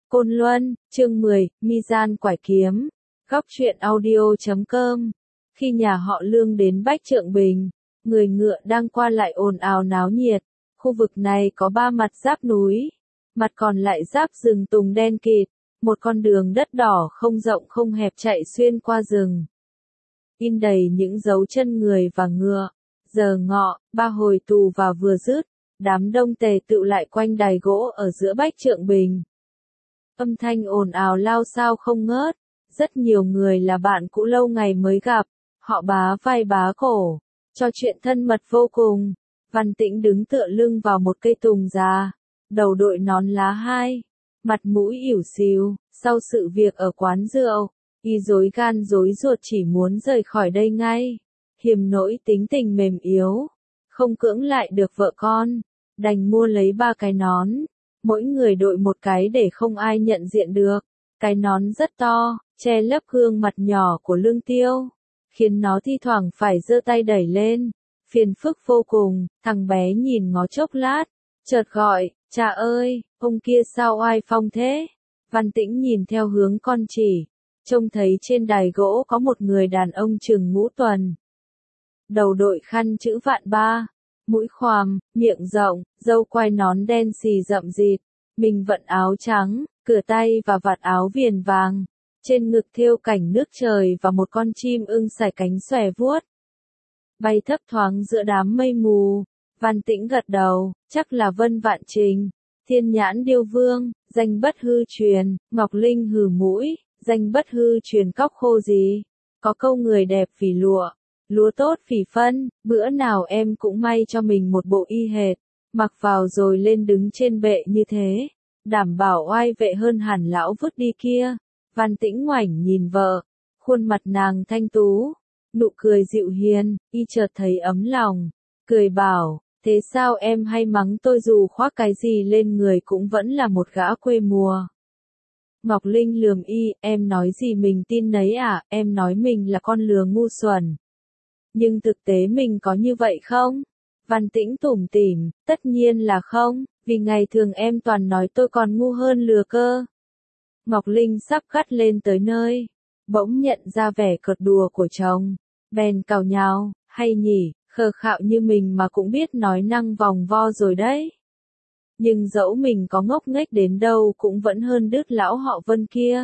Côn Luân, chương 10, Mi-gian quải kiếm. Góc truyện audio.com. Khi nhà họ Lương đến Bách Trượng Bình, người ngựa đang qua lại ồn ào náo nhiệt. Khu vực này có 3 mặt giáp núi, mặt còn lại giáp rừng tùng đen kịt, một con đường đất đỏ không rộng không hẹp chạy xuyên qua rừng. In đầy những dấu chân người và ngựa. Giờ ngọ, 3 hồi tù và vừa dứt, đám đông tề tựu lại quanh đài gỗ ở giữa Bách Trượng Bình. Âm thanh ồn ào lao xao không ngớt, rất nhiều người là bạn cũ lâu ngày mới gặp, họ bá vai bá cổ, trò chuyện thân mật vô cùng. Văn Tĩnh đứng tựa lưng vào một cây tùng già, đầu đội nón lá hai, mặt mũi ỉu xìu. Sau sự việc ở quán rượu, y rối gan rối ruột chỉ muốn rời khỏi đây ngay. Hiềm nỗi tính tình mềm yếu, không cưỡng lại được vợ con, đành mua lấy 3 cái nón, mỗi người đội một cái để không ai nhận diện được. Cái nón rất to, che lấp gương mặt nhỏ của Lương Tiêu, khiến nó thi thoảng phải giơ tay đẩy lên, phiền phức vô cùng. Thằng bé nhìn ngó chốc lát, chợt gọi, cha ơi, ông kia sao oai phong thế? Văn Tĩnh nhìn theo hướng con chỉ, trông thấy trên đài gỗ có một người đàn ông chừng ngũ tuần. Đầu đội khăn chữ vạn ba, mũi khoằm, miệng rộng, râu quai nón đen xì rậm rịt, mình vận áo trắng, cửa tay và vạt áo viền vàng, trên ngực thêu cảnh nước trời và một con chim ưng sải cánh xòe vuốt, bay thấp thoáng giữa đám mây mù. Văn Tĩnh gật đầu, chắc là Vân Vạn Trình, Thiên Nhãn Điêu Vương, danh bất hư truyền. Ngọc Linh hừ mũi, danh bất hư truyền cóc khô gì, có câu người đẹp vì lụa, lúa tốt vì phân, bữa nào em cũng may cho mình một bộ y hệt, mặc vào rồi lên đứng trên bệ như thế, đảm bảo oai vệ hơn hẳn lão vứt đi kia. Văn Tĩnh ngoảnh nhìn vợ, khuôn mặt nàng thanh tú, nụ cười dịu hiền, y chợt thấy ấm lòng, cười bảo, thế sao em hay mắng tôi dù khoác cái gì lên người cũng vẫn là một gã quê mùa. Ngọc Linh lườm y, em nói gì mình tin nấy à, em nói mình là con lừa ngu xuẩn. Nhưng thực tế mình có như vậy không? Văn Tĩnh tủm tỉm, tất nhiên là không, vì ngày thường em toàn nói tôi còn ngu hơn lừa cơ. Ngọc Linh sắp gắt lên tới nơi, bỗng nhận ra vẻ cợt đùa của chồng, bèn càu nhào, hay nhỉ, khờ khạo như mình mà cũng biết nói năng vòng vo rồi đấy. Nhưng dẫu mình có ngốc nghếch đến đâu cũng vẫn hơn đứt lão họ Vân kia.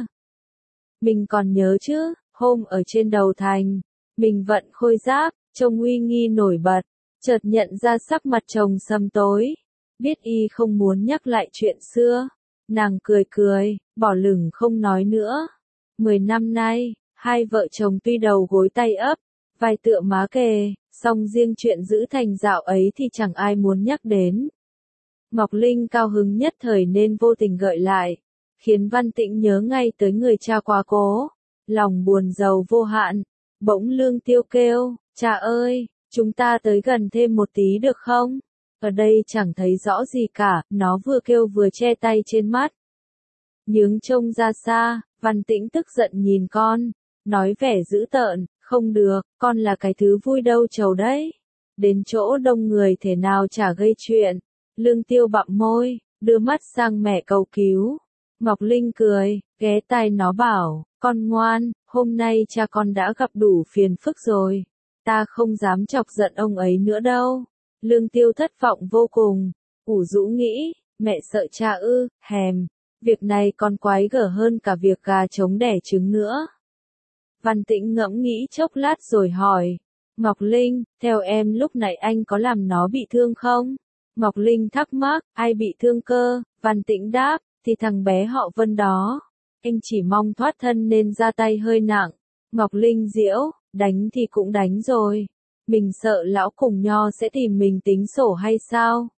Mình còn nhớ chứ, hôm ở trên đầu thành, mình vận khôi giáp, trông uy nghi nổi bật, chợt nhận ra sắc mặt chồng sầm tối, biết y không muốn nhắc lại chuyện xưa, nàng cười cười, bỏ lửng không nói nữa. 10 năm nay, hai vợ chồng tuy đầu gối tay ấp, vai tựa má kề, song riêng chuyện giữ thành dạo ấy thì chẳng ai muốn nhắc đến. Ngọc Linh cao hứng nhất thời nên vô tình gợi lại, khiến Văn Tĩnh nhớ ngay tới người cha quá cố, lòng buồn rầu vô hạn. Bỗng Lương Tiêu kêu, cha ơi, chúng ta tới gần thêm một tí được không? Ở đây chẳng thấy rõ gì cả, nó vừa kêu vừa che tay trên mắt. Nhướng trông ra xa, Văn Tĩnh tức giận nhìn con, nói vẻ dữ tợn, không được, con là cái thứ vui đâu trầu đấy. Đến chỗ đông người thể nào chả gây chuyện. Lương Tiêu bặm môi, đưa mắt sang mẹ cầu cứu. Ngọc Linh cười, ghé tai nó bảo, con ngoan, hôm nay cha con đã gặp đủ phiền phức rồi. Ta không dám chọc giận ông ấy nữa đâu. Lương Tiêu thất vọng vô cùng, ủ rũ nghĩ, mẹ sợ cha ư, hèm. Việc này còn quái gở hơn cả việc gà trống đẻ trứng nữa. Văn Tĩnh ngẫm nghĩ chốc lát rồi hỏi, Ngọc Linh, theo em lúc nãy anh có làm nó bị thương không? Ngọc Linh thắc mắc, ai bị thương cơ? Văn Tĩnh đáp, thì thằng bé họ Vân đó. Anh chỉ mong thoát thân nên ra tay hơi nặng. Ngọc Linh giễu, đánh thì cũng đánh rồi. Mình sợ lão cùng nho sẽ tìm mình tính sổ hay sao?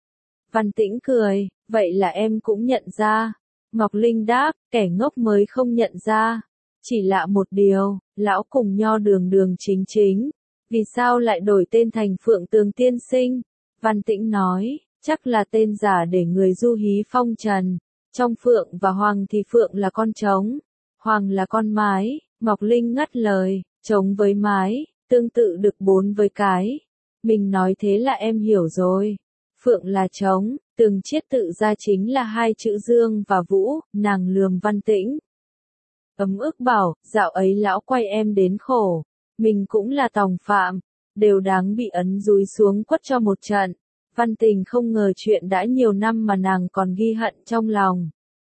Văn Tĩnh cười, vậy là em cũng nhận ra. Ngọc Linh đáp, kẻ ngốc mới không nhận ra. Chỉ lạ một điều, lão cùng nho đường đường chính chính. Vì sao lại đổi tên thành Phượng Tường Tiên Sinh? Văn Tĩnh nói, chắc là tên giả để người du hí phong trần. Trong Phượng và Hoàng thì Phượng là con trống, Hoàng là con mái. Ngọc Linh ngắt lời, trống với mái, tương tự được 4 với cái. Mình nói thế là em hiểu rồi. Phượng là trống, từng chiết tự ra chính là hai chữ Dương và Vũ, nàng lườm Văn Tĩnh. Ấm ức bảo, dạo ấy lão quay em đến khổ, mình cũng là tòng phạm, đều đáng bị ấn dúi xuống quất cho một trận. Văn Tình không ngờ chuyện đã nhiều năm mà nàng còn ghi hận trong lòng.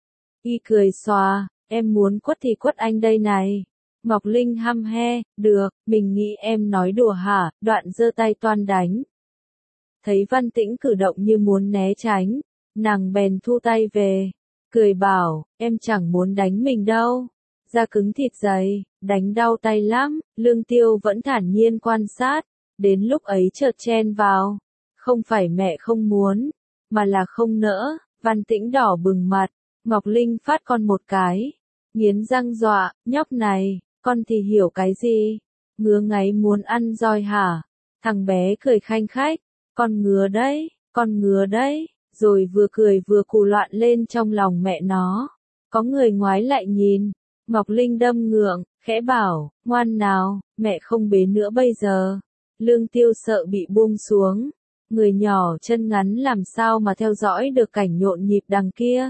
Y cười xòa, em muốn quất thì quất anh đây này. Ngọc Linh hăm he, được, mình nghĩ em nói đùa hả, đoạn giơ tay toan đánh. Thấy Văn Tĩnh cử động như muốn né tránh, nàng bèn thu tay về, cười bảo, em chẳng muốn đánh mình đâu. Da cứng thịt dày, đánh đau tay lắm, Lương Tiêu vẫn thản nhiên quan sát, đến lúc ấy chợt chen vào. Không phải mẹ không muốn, mà là không nỡ. Văn Tĩnh đỏ bừng mặt, Ngọc Linh phát con một cái, nghiến răng dọa, nhóc này, con thì hiểu cái gì, ngứa ngáy muốn ăn roi hả? Thằng bé cười khanh khách, con ngứa đấy, rồi vừa cười vừa cù loạn lên trong lòng mẹ nó. Có người ngoái lại nhìn, Ngọc Linh đâm ngượng, khẽ bảo, ngoan nào, mẹ không bế nữa bây giờ. Lương Tiêu sợ bị buông xuống, người nhỏ chân ngắn làm sao mà theo dõi được cảnh nhộn nhịp đằng kia.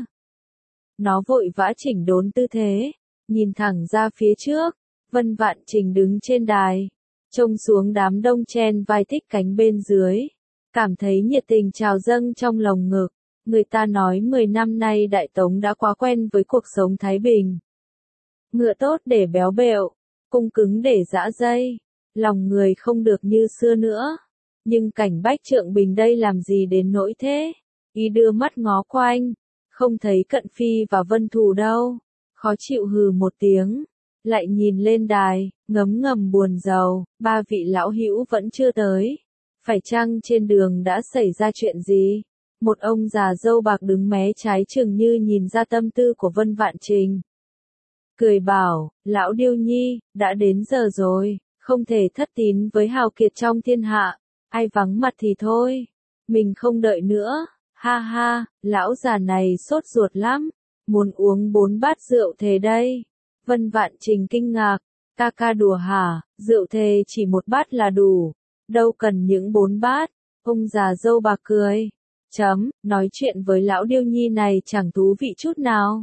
Nó vội vã chỉnh đốn tư thế, nhìn thẳng ra phía trước, Vân Vạn Trình đứng trên đài, trông xuống đám đông chen vai thích cánh bên dưới, cảm thấy nhiệt tình trào dâng trong lồng ngực. Người ta nói 10 năm nay Đại Tống đã quá quen với cuộc sống thái bình. Ngựa tốt để béo bẹo, cung cứng để giã dây, lòng người không được như xưa nữa. Nhưng cảnh Bách Trượng Bình đây làm gì đến nỗi thế? Y đưa mắt ngó quanh, không thấy Cận Phi và Vân Thù đâu, khó chịu hừ một tiếng, lại nhìn lên đài, ngấm ngầm buồn rầu, ba vị lão hữu vẫn chưa tới. Phải chăng trên đường đã xảy ra chuyện gì? Một ông già râu bạc đứng mé trái chừng như nhìn ra tâm tư của Vân Vạn Trình. Cười bảo, lão Điêu Nhi, đã đến giờ rồi, không thể thất tín với hào kiệt trong thiên hạ, ai vắng mặt thì thôi, mình không đợi nữa, ha ha, lão già này sốt ruột lắm, muốn uống 4 bát rượu thề đây. Vân Vạn Trình kinh ngạc, ca ca đùa hả, rượu thề chỉ 1 bát là đủ, đâu cần những 4 bát, ông già dâu bạc cười. Nói chuyện với lão Điêu Nhi này chẳng thú vị chút nào.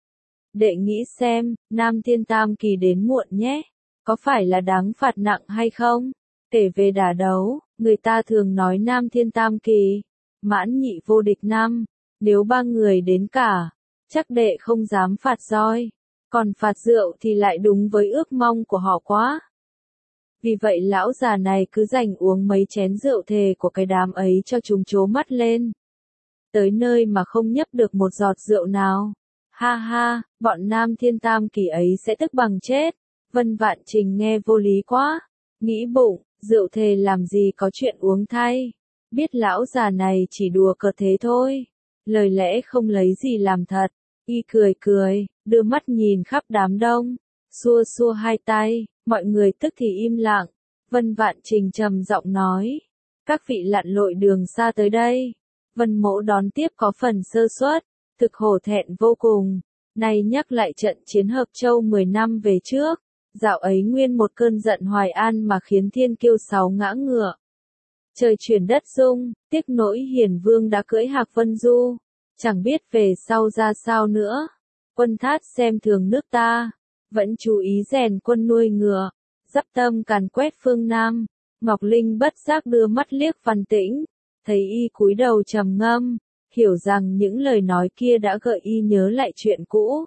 Đệ nghĩ xem, Nam Thiên Tam Kỳ đến muộn nhé, có phải là đáng phạt nặng hay không? Kể về đả đấu, người ta thường nói Nam Thiên Tam Kỳ, mãn nhị vô địch năm, nếu 3 người đến cả, chắc đệ không dám phạt roi, còn phạt rượu thì lại đúng với ước mong của họ quá. Vì vậy lão già này cứ dành uống mấy chén rượu thề của cái đám ấy cho chúng trố mắt lên. Tới nơi mà không nhấp được một giọt rượu nào. Ha ha, bọn Nam Thiên Tam Kỳ ấy sẽ tức bằng chết. Vân Vạn Trình nghe vô lý quá. Nghĩ bụng, rượu thề làm gì có chuyện uống thay. Biết lão già này chỉ đùa cợt thế thôi. Lời lẽ không lấy gì làm thật. Y cười cười, đưa mắt nhìn khắp đám đông. Xua xua hai tay, mọi người tức thì im lặng. Vân Vạn Trình trầm giọng nói. Các vị lặn lội đường xa tới đây. Vân Mỗ đón tiếp có phần sơ suất, thực hổ thẹn vô cùng. Nay nhắc lại trận chiến Hợp Châu 10 năm về trước, dạo ấy nguyên một cơn giận Hoài An mà khiến thiên kiêu 6 ngã ngựa. Trời chuyển đất rung, tiếc nỗi Hiền Vương đã cưỡi Hạc Vân Du, chẳng biết về sau ra sao nữa. Quân Thát xem thường nước ta, vẫn chú ý rèn quân nuôi ngựa, dắp tâm càn quét phương Nam. Ngọc Linh bất giác đưa mắt liếc Văn Tĩnh, thấy y cúi đầu trầm ngâm, hiểu rằng những lời nói kia đã gợi y nhớ lại chuyện cũ.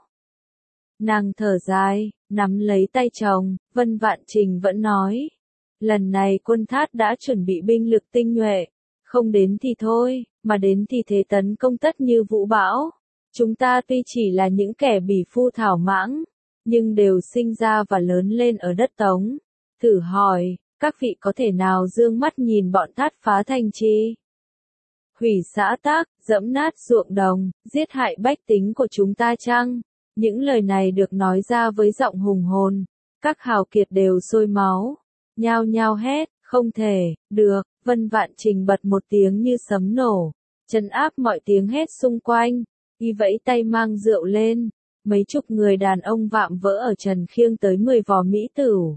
Nàng thở dài, nắm lấy tay chồng, Vân Vạn Trình vẫn nói. Lần này Quân Thát đã chuẩn bị binh lực tinh nhuệ, không đến thì thôi, mà đến thì thế tấn công tất như vũ bão. Chúng ta tuy chỉ là những kẻ bỉ phu thảo mãng, nhưng đều sinh ra và lớn lên ở đất Tống. Thử hỏi, các vị có thể nào dương mắt nhìn bọn Thát phá thành trì? Hủy xã tác, dẫm nát ruộng đồng, giết hại bách tính của chúng ta chăng? Những lời này được nói ra với giọng hùng hồn, các hào kiệt đều sôi máu, nhao nhao hét, không thể, được. Vân Vạn Trình bật một tiếng như sấm nổ, trấn áp mọi tiếng hét xung quanh, y vẫy tay mang rượu lên, mấy chục người đàn ông vạm vỡ ở trần khiêng tới 10 vò mỹ tửu.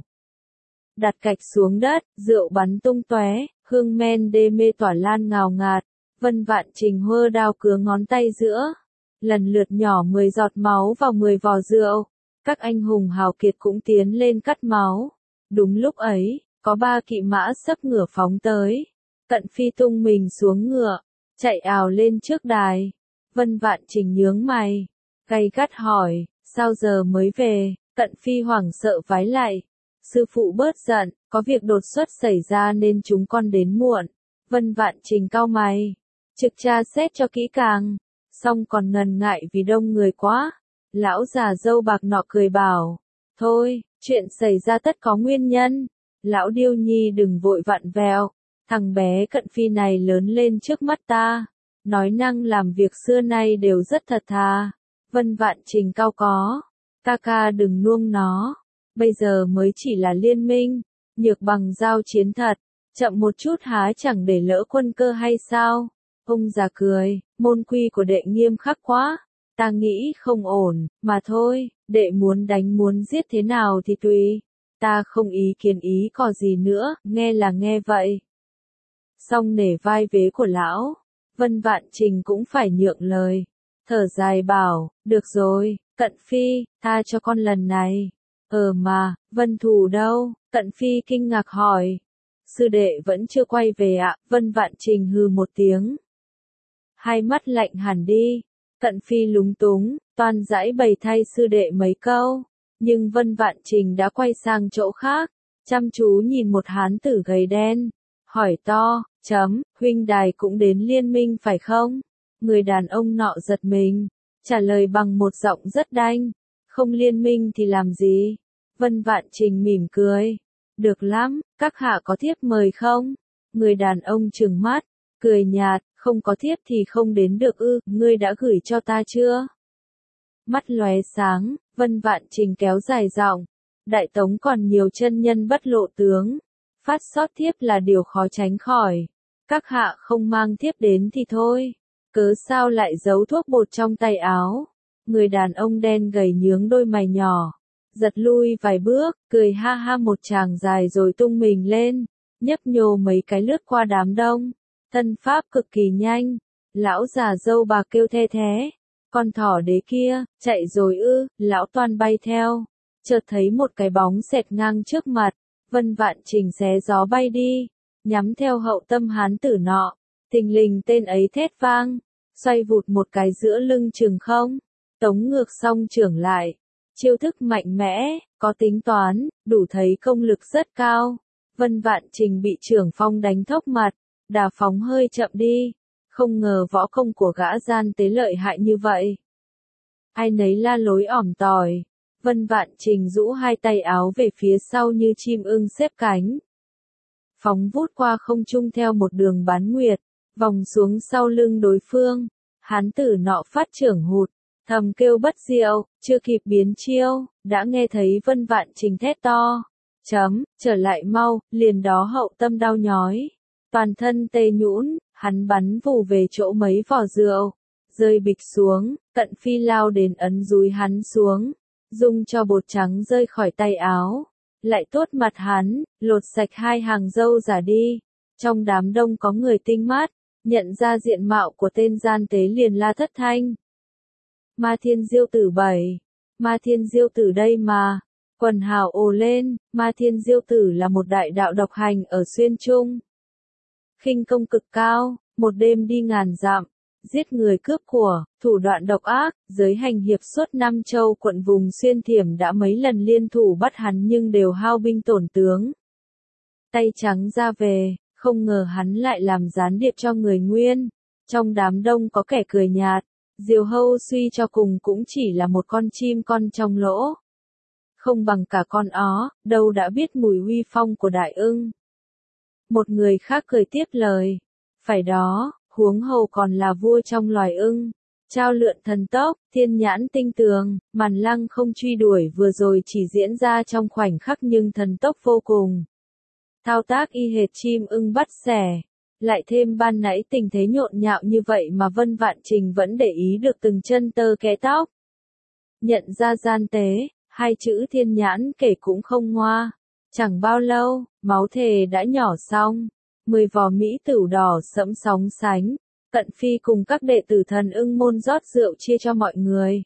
Đặt cạch xuống đất, rượu bắn tung tóe, hương men đê mê tỏa lan ngào ngạt. Vân Vạn Trình hơ đao cứa ngón tay giữa, lần lượt nhỏ 10 giọt máu vào 10 vò rượu. Các anh hùng hào kiệt cũng tiến lên cắt máu. Đúng lúc ấy, có 3 kỵ mã sấp ngựa phóng tới. Cận Phi tung mình xuống ngựa, chạy ào lên trước đài. Vân Vạn Trình nhướng mày, gay gắt hỏi, sao giờ mới về? Cận Phi hoảng sợ vái lại. Sư phụ bớt giận, có việc đột xuất xảy ra nên chúng con đến muộn. Vân Vạn Trình cau mày, trực tra xét cho kỹ càng, xong còn ngần ngại vì đông người quá. Lão già râu bạc nọ cười bảo, thôi, chuyện xảy ra tất có nguyên nhân. Lão Điêu Nhi đừng vội vặn vẹo, thằng bé Cận Phi này lớn lên trước mắt ta, nói năng làm việc xưa nay đều rất thật thà. Vân Vạn Trình cau có, ca ca đừng nuông nó, bây giờ mới chỉ là liên minh, nhược bằng giao chiến thật, chậm một chút há chẳng để lỡ quân cơ hay sao? Ông già cười, môn quy của đệ nghiêm khắc quá, ta nghĩ không ổn, mà thôi, đệ muốn đánh muốn giết thế nào thì tùy, ta không ý kiến ý có gì nữa, nghe là nghe vậy. Xong nể vai vế của lão, Vân Vạn Trình cũng phải nhượng lời, thở dài bảo, được rồi, Cận Phi, tha cho con lần này. Mà, Vân Thù đâu? Cận Phi kinh ngạc hỏi. Sư đệ vẫn chưa quay về ạ, Vân Vạn Trình hừ một tiếng. Hai mắt lạnh hẳn đi, Cận Phi lúng túng, toan giãi bày thay sư đệ mấy câu, nhưng Vân Vạn Trình đã quay sang chỗ khác, chăm chú nhìn một hán tử gầy đen, hỏi to, huynh đài cũng đến liên minh phải không? Người đàn ông nọ giật mình, trả lời bằng một giọng rất đanh, không liên minh thì làm gì? Vân Vạn Trình mỉm cười, được lắm, các hạ có thiếp mời không? Người đàn ông trừng mắt, cười nhạt, không có thiếp thì không đến được ư, ngươi đã gửi cho ta chưa? Mắt lóe sáng, Vân Vạn Trình kéo dài giọng, Đại Tống còn nhiều chân nhân bất lộ tướng, phát sót thiếp là điều khó tránh khỏi. Các hạ không mang thiếp đến thì thôi, cớ sao lại giấu thuốc bột trong tay áo? Người đàn ông đen gầy nhướng đôi mày nhỏ, giật lui vài bước, cười ha ha một tràng dài rồi tung mình lên, nhấp nhô mấy cái lướt qua đám đông, thân pháp cực kỳ nhanh. Lão già râu bạc kêu the thế, con thỏ đế kia, chạy rồi ư? Lão toan bay theo, chợt thấy một cái bóng xẹt ngang trước mặt, Vân Vạn Trình xé gió bay đi, nhắm theo hậu tâm hán tử nọ, thình lình tên ấy thét vang, xoay vụt một cái giữa lưng chừng không, tống ngược xong trưởng lại, chiêu thức mạnh mẽ, có tính toán, đủ thấy công lực rất cao. Vân Vạn Trình bị trưởng phong đánh thốc mặt, đà phóng hơi chậm đi, không ngờ võ công của gã gian tế lợi hại như vậy. Ai nấy la lối ỏm tỏi, Vân Vạn Trình rũ hai tay áo về phía sau như chim ưng xếp cánh. Phóng vút qua không trung theo một đường bán nguyệt, vòng xuống sau lưng đối phương, hán tử nọ phát trưởng hụt, thầm kêu bất diệu, chưa kịp biến chiêu, đã nghe thấy Vân Vạn Trình thét to. Trở lại mau, liền đó hậu tâm đau nhói, toàn thân tê nhũn, hắn bắn vù về chỗ mấy vò rượu, rơi bịch xuống, Cận Phi lao đến ấn dúi hắn xuống, dung cho bột trắng rơi khỏi tay áo, lại tuốt mặt hắn, lột sạch hai hàng râu giả đi. Trong đám đông có người tinh mắt, nhận ra diện mạo của tên gian tế liền la thất thanh. Ma Thiên Diêu Tử 7, Ma Thiên Diêu Tử đây mà. Quần hào ồ lên, Ma Thiên Diêu Tử là một đại đạo độc hành ở Xuyên Trung. Khinh công cực cao, một đêm đi ngàn dặm, giết người cướp của, thủ đoạn độc ác, giới hành hiệp suốt Nam Châu quận vùng Xuyên Thiểm đã mấy lần liên thủ bắt hắn nhưng đều hao binh tổn tướng. Tay trắng ra về, không ngờ hắn lại làm gián điệp cho người Nguyên. Trong đám đông có kẻ cười nhạt, Diều Hâu suy cho cùng cũng chỉ là một con chim con trong lỗ. Không bằng cả con ó, đâu đã biết mùi uy phong của đại ưng. Một người khác cười tiếp lời, phải đó, huống hồ còn là vua trong loài ưng. Trao lượn thần tốc, thiên nhãn tinh tường, màn lăng không truy đuổi vừa rồi chỉ diễn ra trong khoảnh khắc nhưng thần tốc vô cùng. Thao tác y hệt chim ưng bắt sẻ. Lại thêm ban nãy tình thế nhộn nhạo như vậy mà Vân Vạn Trình vẫn để ý được từng chân tơ kẽ tóc. Nhận ra gian tế, hai chữ thiên nhãn kể cũng không ngoa. Chẳng bao lâu, máu thề đã nhỏ xong. 10 vò mỹ tửu đỏ sẫm sóng sánh. Cận Phi cùng các đệ tử Thần Ưng môn rót rượu chia cho mọi người.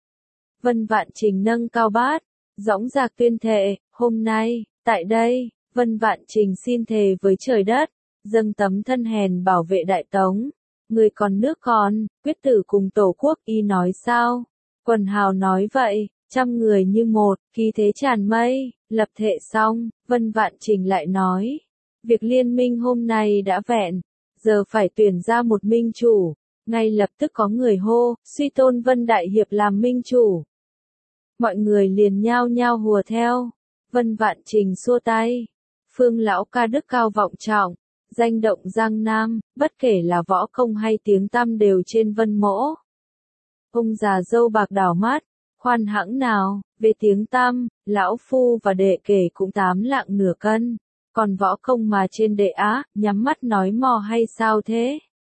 Vân Vạn Trình nâng cao bát, dõng dạc tuyên thệ, hôm nay, tại đây, Vân Vạn Trình xin thề với trời đất, dâng tấm thân hèn bảo vệ Đại Tống. Người còn nước còn, quyết tử cùng Tổ quốc. Y nói sao? Quần hào nói vậy, trăm người như một, khí thế tràn mây, lập thệ xong, Vân Vạn Trình lại nói. Việc liên minh hôm nay đã vẹn, giờ phải tuyển ra một minh chủ. Ngay lập tức có người hô, suy tôn Vân Đại Hiệp làm minh chủ. Mọi người liền nhao nhao hùa theo. Vân Vạn Trình xua tay. Phương lão ca đức cao vọng trọng, danh động Giang Nam, bất kể là võ công hay tiếng tăm đều trên Vân Mỗ. Ông già râu bạc đảo mắt, khoan hãng nào, về tiếng tăm, lão phu và đệ kể cũng 8 lạng nửa cân, còn võ công mà trên đệ á, nhắm mắt nói mò hay sao thế?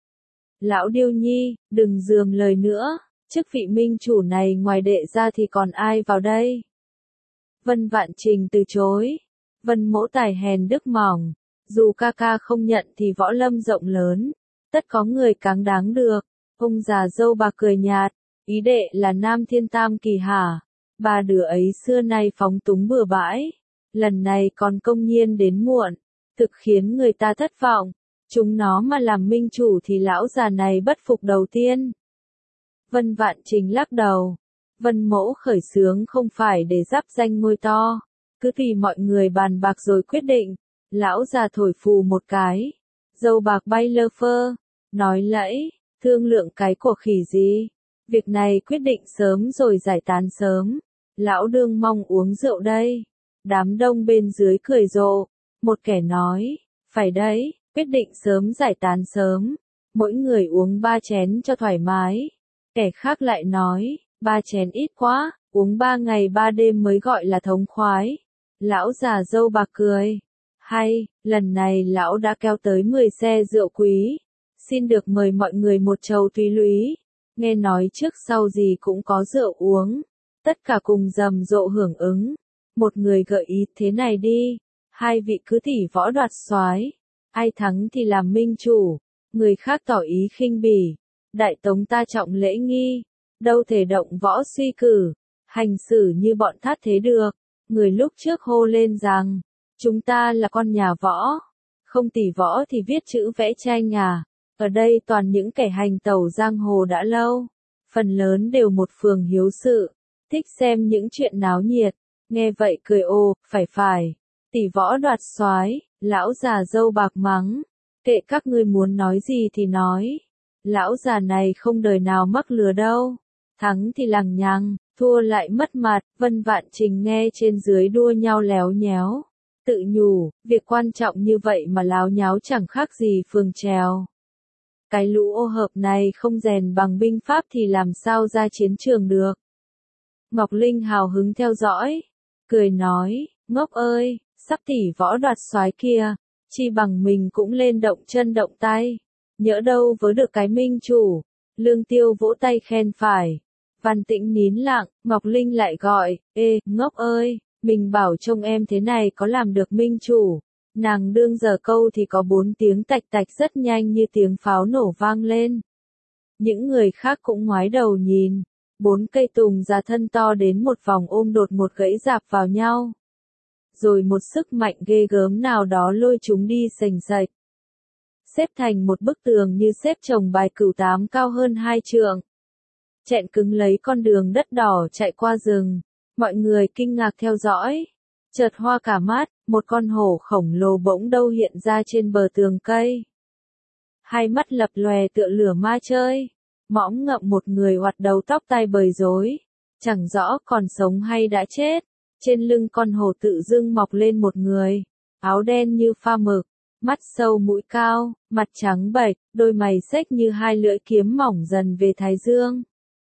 Lão Điêu Nhi, đừng dườm lời nữa, chức vị minh chủ này ngoài đệ ra thì còn ai vào đây? Vân Vạn Trình từ chối. Vân Mỗ tài hèn đức mỏng, dù ca ca không nhận thì võ lâm rộng lớn, tất có người cáng đáng được. Ông già dâu bạc cười nhạt, ý đệ là Nam Thiên Tam Kỳ hả? Ba đứa ấy xưa nay phóng túng bừa bãi, lần này còn công nhiên đến muộn, thực khiến người ta thất vọng. Chúng nó mà làm minh chủ thì lão già này bất phục đầu tiên. Vân Vạn Trình lắc đầu. Vân Mỗ khởi xướng không phải để giáp danh ngôi to, cứ tùy mọi người bàn bạc rồi quyết định. Lão già thổi phù một cái, dâu bạc bay lơ phơ, nói lẫy, thương lượng cái của khỉ gì? Việc này quyết định sớm rồi giải tán sớm. Lão đương mong uống rượu đây. Đám đông bên dưới cười rộ. Một kẻ nói, phải đấy, quyết định sớm giải tán sớm. Mỗi người uống 3 chén cho thoải mái. Kẻ khác lại nói, 3 chén ít quá, uống 3 ngày 3 đêm mới gọi là thống khoái. Lão già dâu bạc cười. Hay, lần này lão đã kéo tới 10 xe rượu quý. Xin được mời mọi người một chầu tùy lúy. Nghe nói trước sau gì cũng có rượu uống. Tất cả cùng rầm rộ hưởng ứng. Một người gợi ý thế này đi. Hai vị cứ tỉ võ đoạt soái, ai thắng thì làm minh chủ. Người khác tỏ ý khinh bỉ. Đại Tống ta trọng lễ nghi, đâu thể động võ suy cử, hành xử như bọn thát thế được. Người lúc trước hô lên rằng, chúng ta là con nhà võ, không tỉ võ thì viết chữ vẽ tranh à. Ở đây toàn những kẻ hành tẩu giang hồ đã lâu, phần lớn đều một phường hiếu sự, thích xem những chuyện náo nhiệt. Nghe vậy cười ồ, phải, tỉ võ đoạt soái. Lão già râu bạc mắng, kệ các ngươi muốn nói gì thì nói. Lão già này không đời nào mắc lừa đâu. Thắng thì lằng nhằng, thua lại mất mặt. Vân Vạn Trình nghe trên dưới đua nhau léo nhéo. Tự nhủ, việc quan trọng như vậy mà láo nháo chẳng khác gì phường trèo. Cái lũ ô hợp này không rèn bằng binh pháp thì làm sao ra chiến trường được. Ngọc Linh hào hứng theo dõi. Cười nói, ngốc ơi, sắp tỉ võ đoạt soái kia. Chi bằng mình cũng lên động chân động tay. Nhỡ đâu với được cái minh chủ. Lương Tiêu vỗ tay khen phải. Văn Tĩnh nín lặng, Ngọc Linh lại gọi, ê, ngốc ơi, mình bảo trông em thế này có làm được minh chủ. Nàng đương giờ câu thì có 4 tiếng tạch tạch rất nhanh như tiếng pháo nổ vang lên. Những người khác cũng ngoái đầu nhìn. 4 cây tùng già thân to đến một vòng ôm đột một gãy rạp vào nhau. Rồi một sức mạnh ghê gớm nào đó lôi chúng đi sềnh sạch. Xếp thành một bức tường như xếp chồng bài cửu 8 cao hơn 2 trượng. Chẹn cứng lấy con đường đất đỏ chạy qua rừng. Mọi người kinh ngạc theo dõi. Chợt hoa cả mắt, một con hổ khổng lồ bỗng đâu hiện ra trên bờ tường cây. Hai mắt lập lòe tựa lửa ma chơi. Mõm ngậm một người oặt đầu tóc tai bời rối. Chẳng rõ còn sống hay đã chết. Trên lưng con hổ tự dưng mọc lên một người. Áo đen như pha mực. Mắt sâu mũi cao, mặt trắng bệch, đôi mày xếch như 2 lưỡi kiếm mỏng dần về thái dương.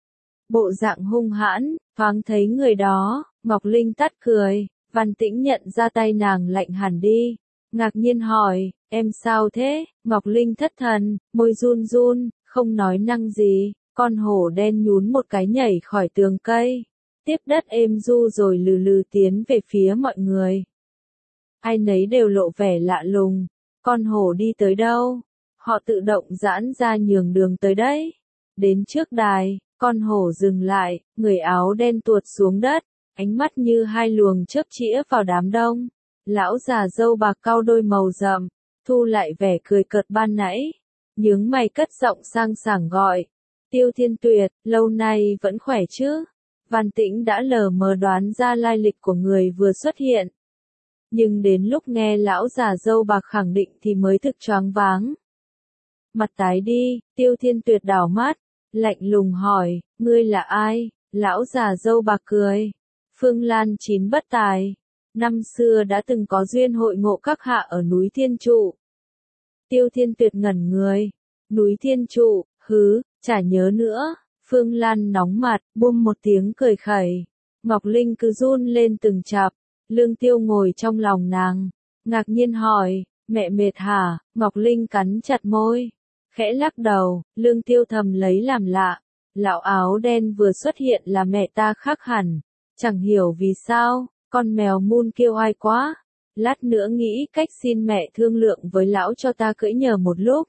Bộ dạng hung hãn, thoáng thấy người đó, Ngọc Linh tắt cười. Văn Tĩnh nhận ra tay nàng lạnh hẳn đi. Ngạc nhiên hỏi, em sao thế? Ngọc Linh thất thần, môi run run, không nói năng gì. Con hổ đen nhún một cái nhảy khỏi tường cây. Tiếp đất êm du rồi lừ lừ tiến về phía mọi người. Ai nấy đều lộ vẻ lạ lùng. Con hổ đi tới đâu? Họ tự động giãn ra nhường đường tới đấy. Đến trước đài, con hổ dừng lại, người áo đen tuột xuống đất, ánh mắt như hai luồng chớp chĩa vào đám đông. Lão già râu bạc cau đôi màu rậm, thu lại vẻ cười cợt ban nãy, nhướng mày cất giọng sang sảng gọi. Tiêu Thiên Tuyệt, lâu nay vẫn khỏe chứ? Văn Tĩnh đã lờ mờ đoán ra lai lịch của người vừa xuất hiện. Nhưng đến lúc nghe lão già râu bạc khẳng định thì mới thực choáng váng. Mặt tái đi, Tiêu Thiên Tuyệt đảo mắt, lạnh lùng hỏi, ngươi là ai? Lão già râu bạc cười. Phương Lan Chín bất tài. Năm xưa đã từng có duyên hội ngộ các hạ ở núi Thiên Trụ. Tiêu Thiên Tuyệt ngẩn người. Núi Thiên Trụ, hứ, chả nhớ nữa. Phương Lan nóng mặt, buông một tiếng cười khẩy. Ngọc Linh cứ run lên từng chập. Lương Tiêu ngồi trong lòng nàng, ngạc nhiên hỏi, mẹ mệt hả? Ngọc Linh cắn chặt môi, khẽ lắc đầu. Lương Tiêu thầm lấy làm lạ. Lão áo đen vừa xuất hiện là mẹ ta khác hẳn. Chẳng hiểu vì sao, con mèo mun kêu oai quá. Lát nữa nghĩ cách xin mẹ thương lượng với lão cho ta cưỡi nhờ một lúc.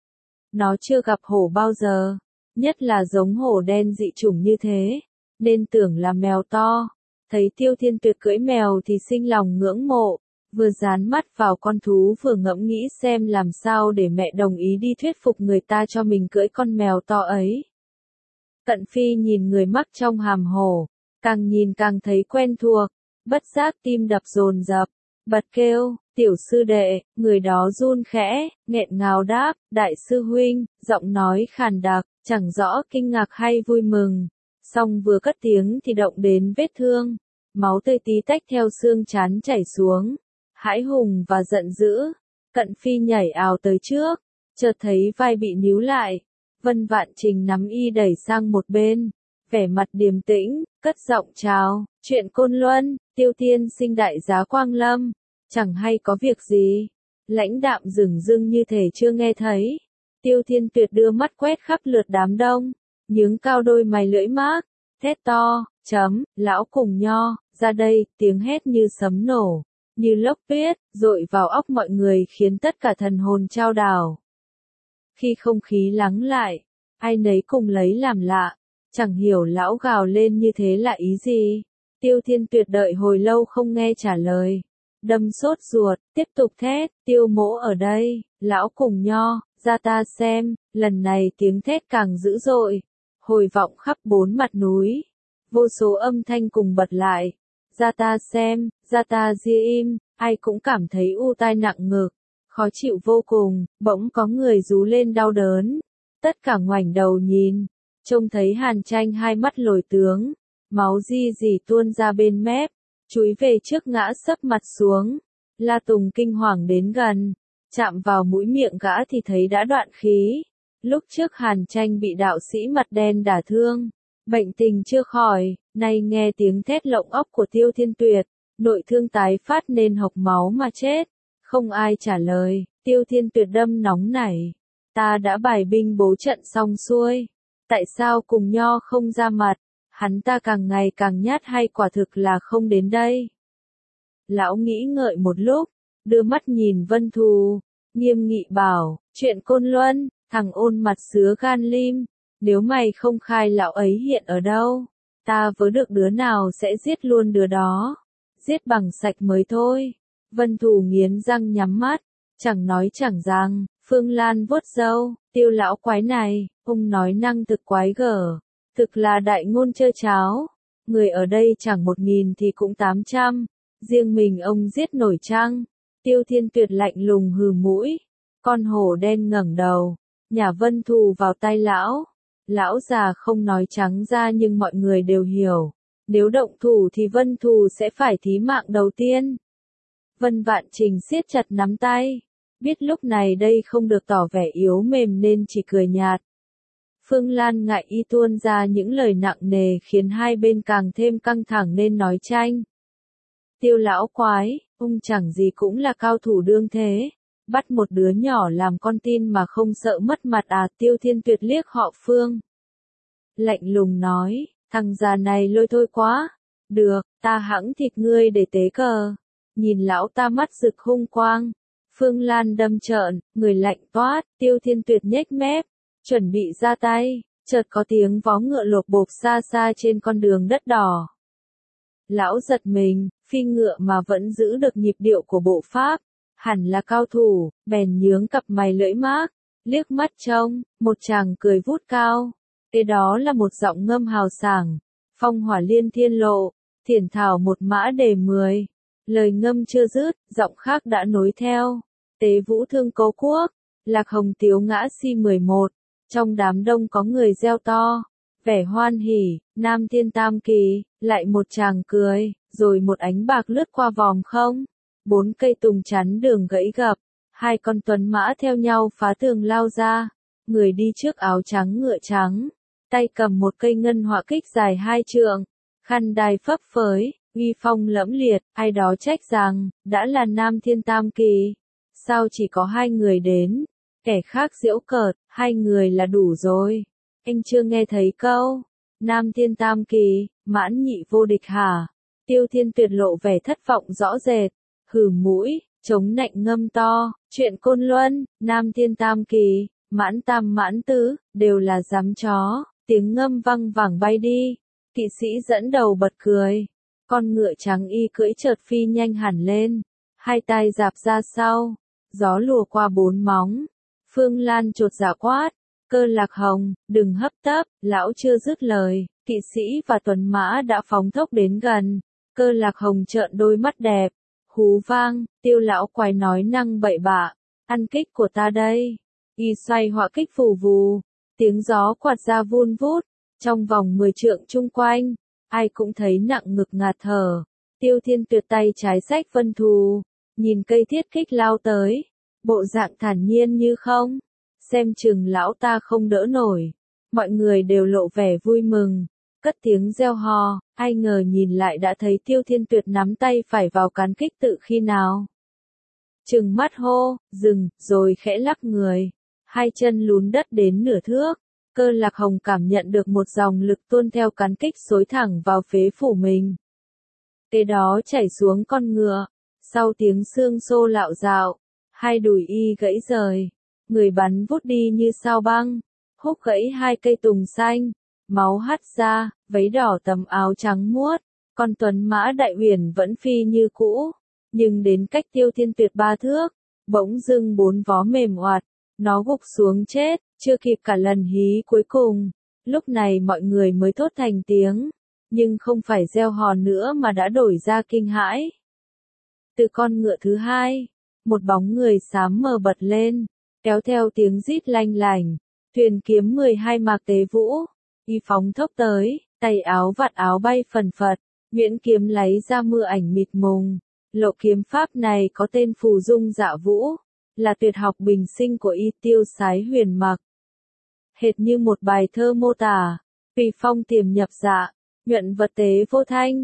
Nó chưa gặp hổ bao giờ, nhất là giống hổ đen dị chủng như thế, nên tưởng là mèo to. Thấy Tiêu Thiên Tuyệt cưỡi mèo thì sinh lòng ngưỡng mộ, vừa dán mắt vào con thú vừa ngẫm nghĩ xem làm sao để mẹ đồng ý đi thuyết phục người ta cho mình cưỡi con mèo to ấy. Cận Phi nhìn người mắc trong hàm hổ, càng nhìn càng thấy quen thuộc, bất giác tim đập dồn dập, bật kêu, tiểu sư đệ. Người đó run khẽ, nghẹn ngào đáp, đại sư huynh, giọng nói khàn đặc, chẳng rõ kinh ngạc hay vui mừng. Xong vừa cất tiếng thì động đến vết thương, máu tươi tí tách theo xương trán chảy xuống. Hãi hùng và giận dữ, Cận Phi nhảy ào tới trước, chợt thấy vai bị níu lại. Vân Vạn Trình nắm y đẩy sang một bên, vẻ mặt điềm tĩnh, cất giọng chào, chuyện Côn Luân, Tiêu tiên sinh đại giá Quang Lâm, chẳng hay có việc gì. Lãnh đạm dửng dưng như thể chưa nghe thấy. Tiêu Thiên Tuyệt đưa mắt quét khắp lượt đám đông, nhướng cao đôi mày lưỡi mác, thét to, lão cùng nho, ra đây. Tiếng hét như sấm nổ, như lốc tuyết, dội vào óc mọi người khiến tất cả thần hồn chao đảo. Khi không khí lắng lại, ai nấy cùng lấy làm lạ, chẳng hiểu lão gào lên như thế là ý gì. Tiêu Thiên Tuyệt đợi hồi lâu không nghe trả lời, đâm sốt ruột, tiếp tục thét, Tiêu mỗ ở đây, lão cùng nho, ra ta xem. Lần này tiếng thét càng dữ dội, hồi vọng khắp bốn mặt núi, vô số âm thanh cùng bật lại, ra ta xem, ra ta ria im. Ai cũng cảm thấy u tai nặng ngực, khó chịu vô cùng. Bỗng có người rú lên đau đớn, tất cả ngoảnh đầu nhìn, trông thấy Hàn Tranh hai mắt lồi tướng, máu ri rỉ tuôn ra bên mép, chúi về trước ngã sấp mặt xuống. La Tùng kinh hoàng đến gần, chạm vào mũi miệng gã thì thấy đã đoạn khí. Lúc trước Hàn Tranh bị đạo sĩ mặt đen đả thương, bệnh tình chưa khỏi, nay nghe tiếng thét lộng óc của Tiêu Thiên Tuyệt, nội thương tái phát nên hộc máu mà chết. Không ai trả lời, Tiêu Thiên Tuyệt đâm nóng nảy. Ta đã bài binh bố trận xong xuôi, tại sao cùng nho không ra mặt? Hắn ta càng ngày càng nhát hay quả thực là không đến đây? Lão nghĩ ngợi một lúc, đưa mắt nhìn Vân Thù, nghiêm nghị bảo, chuyện Côn Luân, thằng ôn mặt sứa gan lim, nếu mày không khai lão ấy hiện ở đâu, ta vớ được đứa nào sẽ giết luôn đứa đó, giết bằng sạch mới thôi. Vân Thù nghiến răng nhắm mắt, chẳng nói chẳng rằng. Phương Lan vuốt râu, Tiêu lão quái này, ông nói năng thực quái gở, thực là đại ngôn trơ cháo. Người ở đây chẳng 1000 thì cũng 800, riêng mình ông giết nổi chăng? Tiêu Thiên Tuyệt lạnh lùng hừ mũi, con hổ đen ngẩng đầu, nhả Vân Thù vào tay lão. Lão già không nói trắng ra nhưng mọi người đều hiểu, nếu động thủ thì Vân Thù sẽ phải thí mạng đầu tiên. Vân Vạn Trình siết chặt nắm tay, biết lúc này đây không được tỏ vẻ yếu mềm nên chỉ cười nhạt. Phương Lan ngại y tuôn ra những lời nặng nề khiến hai bên càng thêm căng thẳng nên nói tranh. Tiêu lão quái, ông chẳng gì cũng là cao thủ đương thế, bắt một đứa nhỏ làm con tin mà không sợ mất mặt à? Tiêu Thiên Tuyệt liếc họ Phương, lạnh lùng nói, thằng già này lôi thôi quá. Được, ta hẵng thịt ngươi để tế cờ. Nhìn lão ta mắt rực hung quang, Phương Lan đâm trợn, người lạnh toát, Tiêu Thiên Tuyệt nhếch mép, chuẩn bị ra tay, chợt có tiếng vó ngựa lộp bộp xa xa trên con đường đất đỏ. Lão giật mình, phi ngựa mà vẫn giữ được nhịp điệu của bộ pháp, hẳn là cao thủ, bèn nhướng cặp mày lưỡi mác, liếc mắt trông, một chàng cười vút cao. Kế đó là một giọng ngâm hào sảng, phong hỏa liên thiên lộ, thiển thảo một mã đề 10. Lời ngâm chưa dứt, giọng khác đã nối theo. Tế vũ thương cố quốc, lạc hồng tiếu ngã si 11. Trong đám đông có người reo to, vẻ hoan hỉ, nam thiên tam kỳ, lại một chàng cười, rồi một ánh bạc lướt qua vòm không. 4 cây tùng chắn đường gãy gập, 2 con tuấn mã theo nhau phá tường lao ra. Người đi trước áo trắng ngựa trắng, tay cầm một cây ngân họa kích dài 2 trượng, khăn đai phấp phới, uy phong lẫm liệt, ai đó trách rằng, đã là nam thiên tam kỳ, sao chỉ có 2 người đến, kẻ khác giễu cợt, 2 người là đủ rồi, anh chưa nghe thấy câu, nam thiên tam kỳ, mãn nhị vô địch hả? Tiêu Thiên Tuyệt lộ vẻ thất vọng rõ rệt, hừ mũi, chống nạnh ngâm to, chuyện Côn Luân, nam thiên tam kỳ, mãn tam mãn tứ, đều là giám chó, tiếng ngâm văng vẳng bay đi, kỵ sĩ dẫn đầu bật cười. Con ngựa trắng y cưỡi chợt phi nhanh hẳn lên, 2 tay dạp ra sau, gió lùa qua 4 móng. Phương Lan chột dạ quát, Cơ Lạc Hồng, đừng hấp tấp, lão chưa dứt lời, kỵ sĩ và tuấn mã đã phóng tốc đến gần. Cơ Lạc Hồng trợn đôi mắt đẹp, hú vang, Tiêu lão quái nói năng bậy bạ, ăn kích của ta đây. Y xoay họa kích vù vù, tiếng gió quạt ra vun vút, trong vòng 10 trượng chung quanh. Ai cũng thấy nặng ngực ngạt thở. Tiêu Thiên Tuyệt tay trái xách vân thù, nhìn cây thiết kích lao tới, bộ dạng thản nhiên như không. Xem chừng lão ta không đỡ nổi. Mọi người đều lộ vẻ vui mừng, cất tiếng reo hò, ai ngờ nhìn lại đã thấy Tiêu Thiên Tuyệt nắm tay phải vào cán kích tự khi nào. Trừng mắt hô, dừng, rồi khẽ lắc người, 2 chân lún đất đến nửa thước. Cơ Lạc Hồng cảm nhận được một dòng lực tuôn theo cán kích xối thẳng vào phế phủ mình. Kế đó chảy xuống con ngựa, sau tiếng xương xô lạo dạo, 2 đùi y gãy rời, người bắn vút đi như sao băng, húc gãy 2 cây tùng xanh, máu hắt ra, váy đỏ tấm áo trắng muốt, con tuấn mã Đại Huyền vẫn phi như cũ, nhưng đến cách Tiêu Thiên Tuyệt 3 thước, bỗng dưng 4 vó mềm oạt, nó gục xuống chết. Chưa kịp cả lần hí cuối cùng, lúc này mọi người mới thốt thành tiếng, nhưng không phải reo hò nữa mà đã đổi ra kinh hãi. Từ con ngựa thứ 2, một bóng người xám mờ bật lên, kéo theo tiếng rít lanh lảnh, thuyền kiếm 12 Mạc Tế Vũ, y phóng thốc tới, tay áo vạt áo bay phần phật, nhuyễn kiếm lấy ra mưa ảnh mịt mùng, lộ kiếm pháp này có tên Phù Dung Dạ Vũ, là tuyệt học bình sinh của y Tiêu Sái Huyền Mặc. Hệt như một bài thơ mô tả, tùy phong tiềm nhập dạ, nhuận vật tế vô thanh.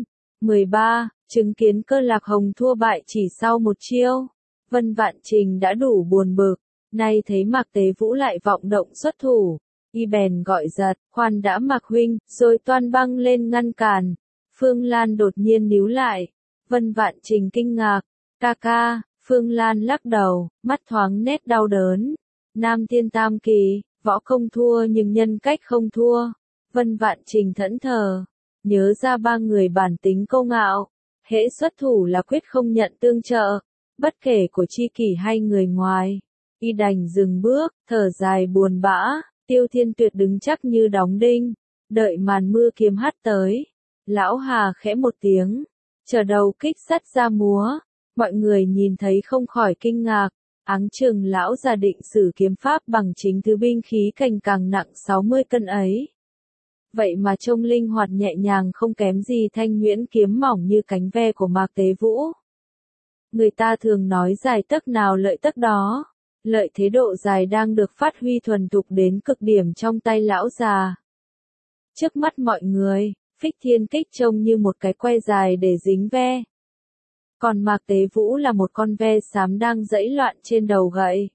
13. Chứng kiến Cơ Lạc Hồng thua bại chỉ sau một chiêu, Vân Vạn Trình đã đủ buồn bực, nay thấy Mạc Tế Vũ lại vọng động xuất thủ, y bèn gọi giật, khoan đã Mạc huynh, rồi toan băng lên ngăn cản. Phương Lan đột nhiên níu lại, Vân Vạn Trình kinh ngạc, ca ca. Phương Lan lắc đầu, mắt thoáng nét đau đớn. Nam thiên tam kỳ, võ công thua nhưng nhân cách không thua. Vân Vạn Trình thẫn thờ, nhớ ra 3 người bản tính câu ngạo, hễ xuất thủ là quyết không nhận tương trợ, bất kể của tri kỷ hay người ngoài. Y đành dừng bước, thở dài buồn bã, Tiêu Thiên Tuyệt đứng chắc như đóng đinh, đợi màn mưa kiếm hắt tới. Lão hà khẽ một tiếng, chờ đầu kích sắt ra múa. Mọi người nhìn thấy không khỏi kinh ngạc, áng chừng lão già định sử kiếm pháp bằng chính thứ binh khí cành càng nặng 60 cân ấy. Vậy mà trông linh hoạt nhẹ nhàng không kém gì thanh nhuyễn kiếm mỏng như cánh ve của Mạc Tế Vũ. Người ta thường nói dài tấc nào lợi tấc đó, lợi thế độ dài đang được phát huy thuần thục đến cực điểm trong tay lão già. Trước mắt mọi người, Phích Thiên Kích trông như một cái que dài để dính ve. Còn Mạc Tế Vũ là một con ve xám đang giãy loạn trên đầu gậy.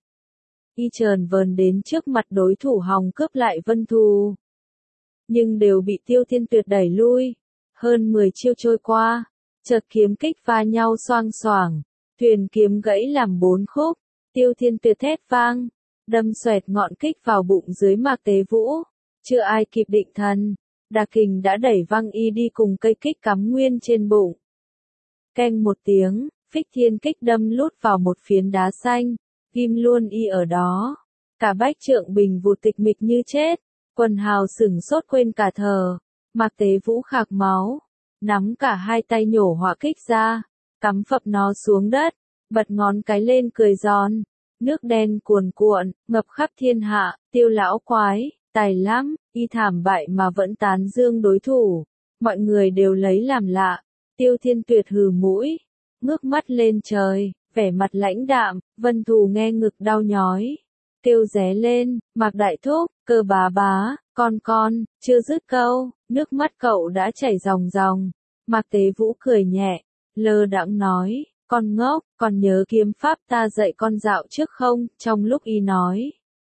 Y chờn vờn đến trước mặt đối thủ hòng cướp lại vân thù. Nhưng đều bị Tiêu Thiên Tuyệt đẩy lui. Hơn 10 chiêu trôi qua, chợt kiếm kích va nhau xoang xoảng, thuyền kiếm gãy làm 4 khúc. Tiêu Thiên Tuyệt thét vang, đâm xoẹt ngọn kích vào bụng dưới Mạc Tế Vũ. Chưa ai kịp định thần, đà kình đã đẩy văng y đi cùng cây kích cắm nguyên trên bụng. Keng một tiếng, phích thiên kích đâm lút vào một phiến đá xanh, ghim luôn y ở đó. Cả Bách Trượng Bình vụt tịch mịch như chết, quần hào sửng sốt quên cả thờ. Mạc Tế Vũ khạc máu, nắm cả hai tay nhổ hỏa kích ra, cắm phập nó xuống đất, bật ngón cái lên cười giòn. Nước đen cuồn cuộn, ngập khắp thiên hạ, Tiêu lão quái, tài lắm, y thảm bại mà vẫn tán dương đối thủ. Mọi người đều lấy làm lạ. Tiêu Thiên Tuyệt hừ mũi, ngước mắt lên trời, vẻ mặt lãnh đạm. Vân Thù nghe ngực đau nhói, kêu ré lên, Mạc Đại Thúc, Cơ bá bá, con, chưa dứt câu, nước mắt cậu đã chảy ròng ròng. Mạc Tế Vũ cười nhẹ, lơ đãng nói, con ngốc, còn nhớ kiếm pháp ta dạy con dạo trước không? Trong lúc y nói,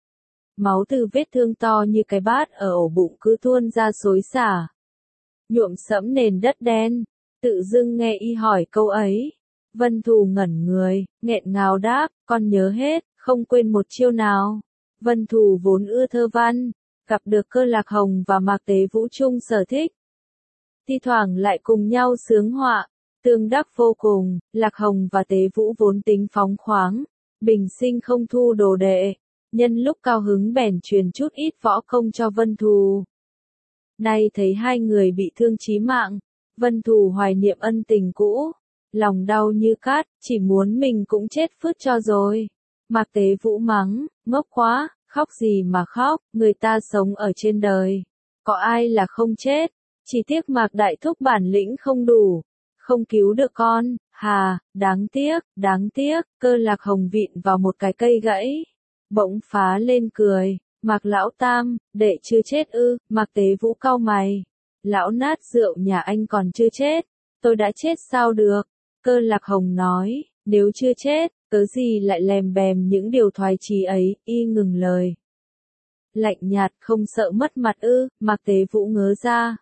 máu từ vết thương to như cái bát ở ổ bụng cứ tuôn ra xối xả, nhuộm sẫm nền đất đen. Tự dưng nghe y hỏi câu ấy, Vân Thù ngẩn người, nghẹn ngào đáp, con nhớ hết, không quên một chiêu nào. Vân Thù vốn ưa thơ văn, gặp được Cơ Lạc Hồng và Mạc Tế Vũ chung sở thích, thi thoảng lại cùng nhau sướng họa, tương đắc vô cùng. Lạc Hồng và Tế Vũ vốn tính phóng khoáng, bình sinh không thu đồ đệ, nhân lúc cao hứng bèn truyền chút ít võ công cho Vân Thù. Nay thấy hai người bị thương chí mạng, Vân Thù hoài niệm ân tình cũ, lòng đau như cát, chỉ muốn mình cũng chết phứt cho rồi. Mạc Tế Vũ mắng, ngốc quá, khóc gì mà khóc, người ta sống ở trên đời, có ai là không chết, chỉ tiếc Mạc Đại Thúc bản lĩnh không đủ, không cứu được con. Hà, đáng tiếc. Cơ Lạc Hồng vịn vào một cái cây gãy, bỗng phá lên cười, Mạc lão tam, đệ chưa chết ư? Mạc Tế Vũ cau mày, lão nát rượu nhà anh còn chưa chết, tôi đã chết sao được? Cơ Lạc Hồng nói, nếu chưa chết, cớ gì lại lèm bèm những điều thoái chí ấy? Y ngừng lời, lạnh nhạt, không sợ mất mặt ư? Mạc Tế Vũ ngớ ra,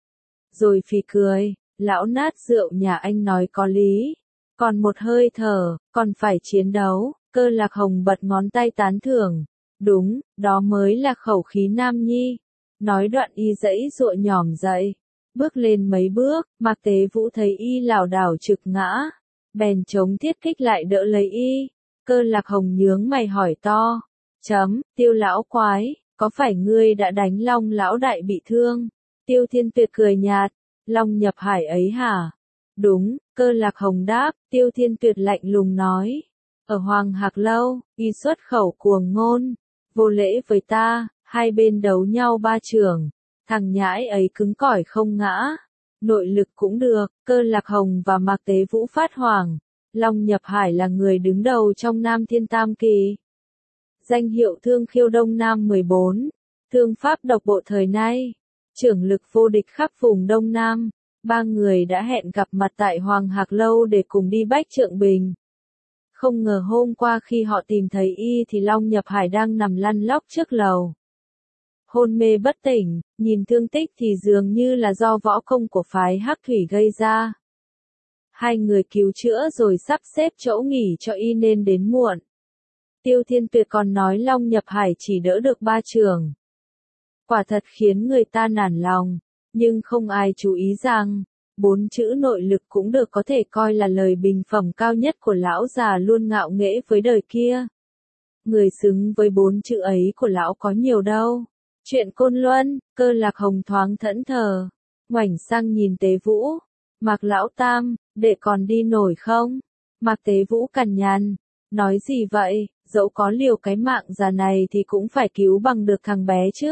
rồi phì cười, lão nát rượu nhà anh nói có lý, còn một hơi thở, còn phải chiến đấu. Cơ Lạc Hồng bật ngón tay tán thưởng, đúng, đó mới là khẩu khí nam nhi. Nói đoạn y giãy giụa nhỏm dậy, bước lên mấy bước. Mạc Tế Vũ thấy y lảo đảo trực ngã, bèn chống thiết kích lại đỡ lấy y. Cơ Lạc Hồng nhướng mày hỏi to, Tiêu lão quái, có phải ngươi đã đánh Long lão đại bị thương? Tiêu Thiên Tuyệt cười nhạt, Long nhập hải ấy hả? Đúng, Cơ Lạc Hồng đáp. Tiêu Thiên Tuyệt lạnh lùng nói, ở Hoàng Hạc Lâu, y xuất khẩu cuồng ngôn, vô lễ với ta, hai bên đấu nhau ba chưởng, thằng nhãi ấy cứng cỏi không ngã, nội lực cũng được. Cơ Lạc Hồng và Mạc Tế Vũ phát hoảng, Long nhập hải là người đứng đầu trong Nam Thiên Tam Kỳ, danh hiệu thương khiêu Đông Nam 14, thương pháp độc bộ thời nay, trưởng lực vô địch khắp vùng Đông Nam. Ba người đã hẹn gặp mặt tại Hoàng Hạc Lâu để cùng đi Bách Trượng Bình. Không ngờ hôm qua khi họ tìm thấy y thì Long nhập hải đang nằm lăn lóc trước lầu, hôn mê bất tỉnh, nhìn thương tích thì dường như là do võ công của phái Hắc Thủy gây ra. Hai người cứu chữa rồi sắp xếp chỗ nghỉ cho y nên đến muộn. Tiêu Thiên Tuyệt còn nói Long nhập hải chỉ đỡ được ba chưởng, quả thật khiến người ta nản lòng, nhưng không ai chú ý rằng, 4 chữ nội lực cũng được có thể coi là lời bình phẩm cao nhất của lão già luôn ngạo nghễ với đời kia. Người xứng với 4 chữ ấy của lão có nhiều đâu. Chuyện Côn Luân. Cơ Lạc Hồng thoáng thẫn thờ, ngoảnh sang nhìn Tế Vũ, Mạc lão tam, đệ còn đi nổi không? Mạc Tế Vũ cằn nhằn, nói gì vậy, dẫu có liều cái mạng già này thì cũng phải cứu bằng được thằng bé chứ.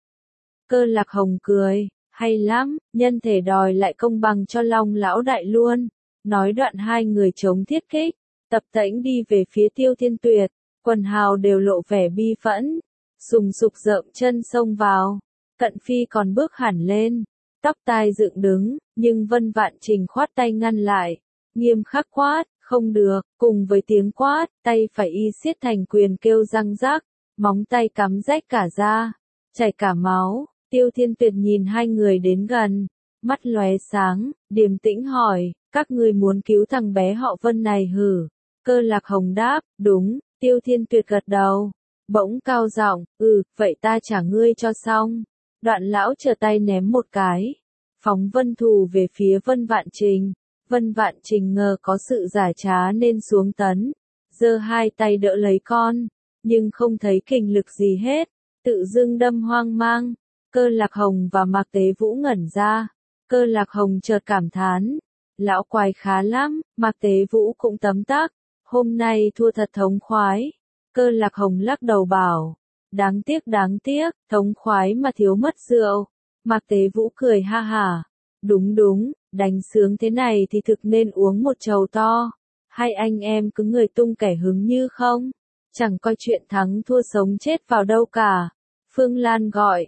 Cơ Lạc Hồng cười, hay lắm, nhân thể đòi lại công bằng cho Long lão đại luôn. Nói đoạn hai người chống thiết kích, tập tễnh đi về phía Tiêu Thiên Tuyệt, quần hào đều lộ vẻ bi phẫn, sùng sục rợm chân xông vào. Cận Phi còn bước hẳn lên, tóc tai dựng đứng, nhưng Vân Vạn Trình khoát tay ngăn lại, nghiêm khắc quát, không được. Cùng với tiếng quát, tay phải y siết thành quyền kêu răng rắc, móng tay cắm rách cả da, chảy cả máu. Tiêu Thiên Tuyệt nhìn hai người đến gần, mắt lóe sáng, điềm tĩnh hỏi, các ngươi muốn cứu thằng bé họ Vân này hử? Cơ Lạc Hồng đáp, đúng, Tiêu Thiên Tuyệt gật đầu. Bỗng cao giọng, vậy ta trả ngươi cho xong. Đoạn lão trở tay ném một cái. Phóng Vân Thù về phía Vân Vạn Trình. Vân Vạn Trình ngờ có sự giả trá nên xuống tấn. Giơ hai tay đỡ lấy con. Nhưng không thấy kình lực gì hết. Tự dưng đâm hoang mang. Cơ Lạc Hồng và Mạc Tế Vũ ngẩn ra. Cơ Lạc Hồng chợt cảm thán. Lão quái khá lắm, Mạc Tế Vũ cũng tấm tắc. Hôm nay thua thật thống khoái. Cơ Lạc Hồng lắc đầu bảo. Đáng tiếc, thống khoái mà thiếu mất rượu. Mạc Tế Vũ cười ha hả. Đúng, đánh sướng thế này thì thực nên uống một chầu to. Hai anh em cứ người tung kẻ hứng như không. Chẳng coi chuyện thắng thua sống chết vào đâu cả. Phương Lan gọi,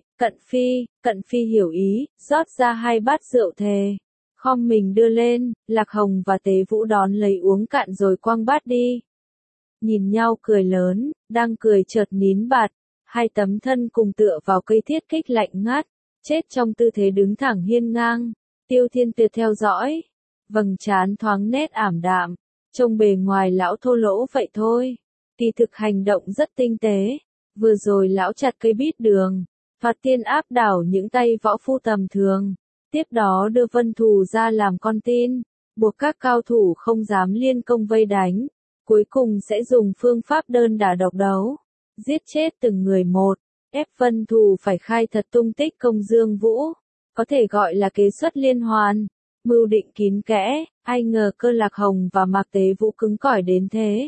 Cận Phi hiểu ý, rót ra hai bát rượu thề. Khom mình đưa lên, Lạc Hồng và Tế Vũ đón lấy uống cạn rồi quăng bát đi. Nhìn nhau cười lớn, đang cười chợt nín bặt, hai tấm thân cùng tựa vào cây thiết kích lạnh ngắt, chết trong tư thế đứng thẳng hiên ngang. Tiêu Thiên Tuyệt theo dõi, vầng trán thoáng nét ảm đạm, trông bề ngoài lão thô lỗ vậy thôi, kỳ thực hành động rất tinh tế. Vừa rồi lão chặt cây bít đường, thoạt tiên áp đảo những tay võ phu tầm thường, tiếp đó đưa Vân Thù ra làm con tin, buộc các cao thủ không dám liên công vây đánh, cuối cùng sẽ dùng phương pháp đơn đả độc đấu, giết chết từng người một, ép Vân Thù phải khai thật tung tích công Dương Vũ, có thể gọi là kế xuất liên hoàn, mưu định kín kẽ, ai ngờ Cơ Lạc Hồng và Mạc Tế Vũ cứng cỏi đến thế.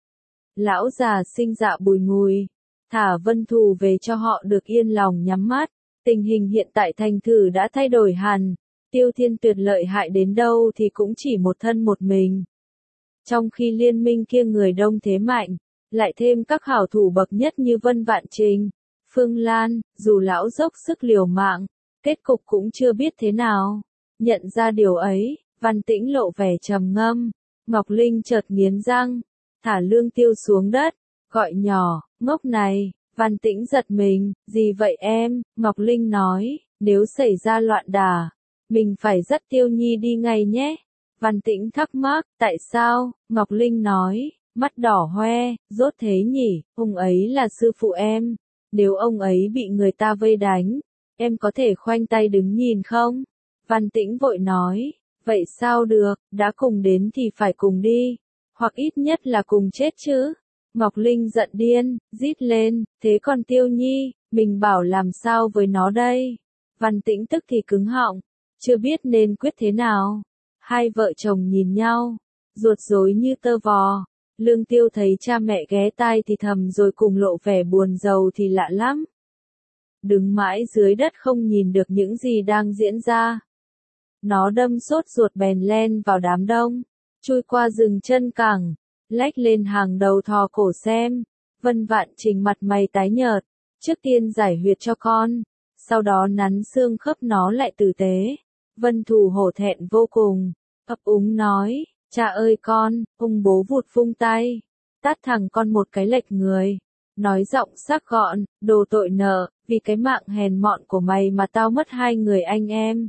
Lão già sinh dạ bùi ngùi, thả Vân Thù về cho họ được yên lòng nhắm mắt. Tình hình hiện tại thành thử đã thay đổi hẳn, Tiêu Thiên Tuyệt lợi hại đến đâu thì cũng chỉ một thân một mình. Trong khi liên minh kia người đông thế mạnh, lại thêm các hảo thủ bậc nhất như Vân Vạn Trình, Phương Lan, dù lão dốc sức liều mạng, kết cục cũng chưa biết thế nào. Nhận ra điều ấy, Văn Tĩnh lộ vẻ trầm ngâm, Ngọc Linh chợt nghiến răng, thả Lương Tiêu xuống đất, gọi nhỏ, ngốc này. Văn Tĩnh giật mình, gì vậy em, Ngọc Linh nói, nếu xảy ra loạn đả, mình phải dắt Tiêu Nhi đi ngay nhé. Văn Tĩnh thắc mắc, tại sao, Ngọc Linh nói, mắt đỏ hoe, rốt thế nhỉ, ông ấy là sư phụ em, nếu ông ấy bị người ta vây đánh, em có thể khoanh tay đứng nhìn không? Văn Tĩnh vội nói, vậy sao được, đã cùng đến thì phải cùng đi, hoặc ít nhất là cùng chết chứ. Ngọc Linh giận điên, rít lên, thế còn Tiêu Nhi, mình bảo làm sao với nó đây? Văn Tĩnh tức thì cứng họng, chưa biết nên quyết thế nào. Hai vợ chồng nhìn nhau, ruột rối như tơ vò. Lương Tiêu thấy cha mẹ ghé tai thì thầm rồi cùng lộ vẻ buồn rầu thì lạ lắm. Đứng mãi dưới đất không nhìn được những gì đang diễn ra. Nó đâm sốt ruột bèn len vào đám đông, chui qua rừng chân cẳng. Lách lên hàng đầu thò cổ xem, Vân Vạn Trình mặt mày tái nhợt, trước tiên giải huyệt cho con, sau đó nắn xương khớp nó lại tử tế. Vân Thù hổ thẹn vô cùng, ấp úng nói, cha ơi con, ông bố vụt vung tay, tát thằng con một cái lệch người, nói giọng sắc gọn, đồ tội nợ, vì cái mạng hèn mọn của mày mà tao mất hai người anh em.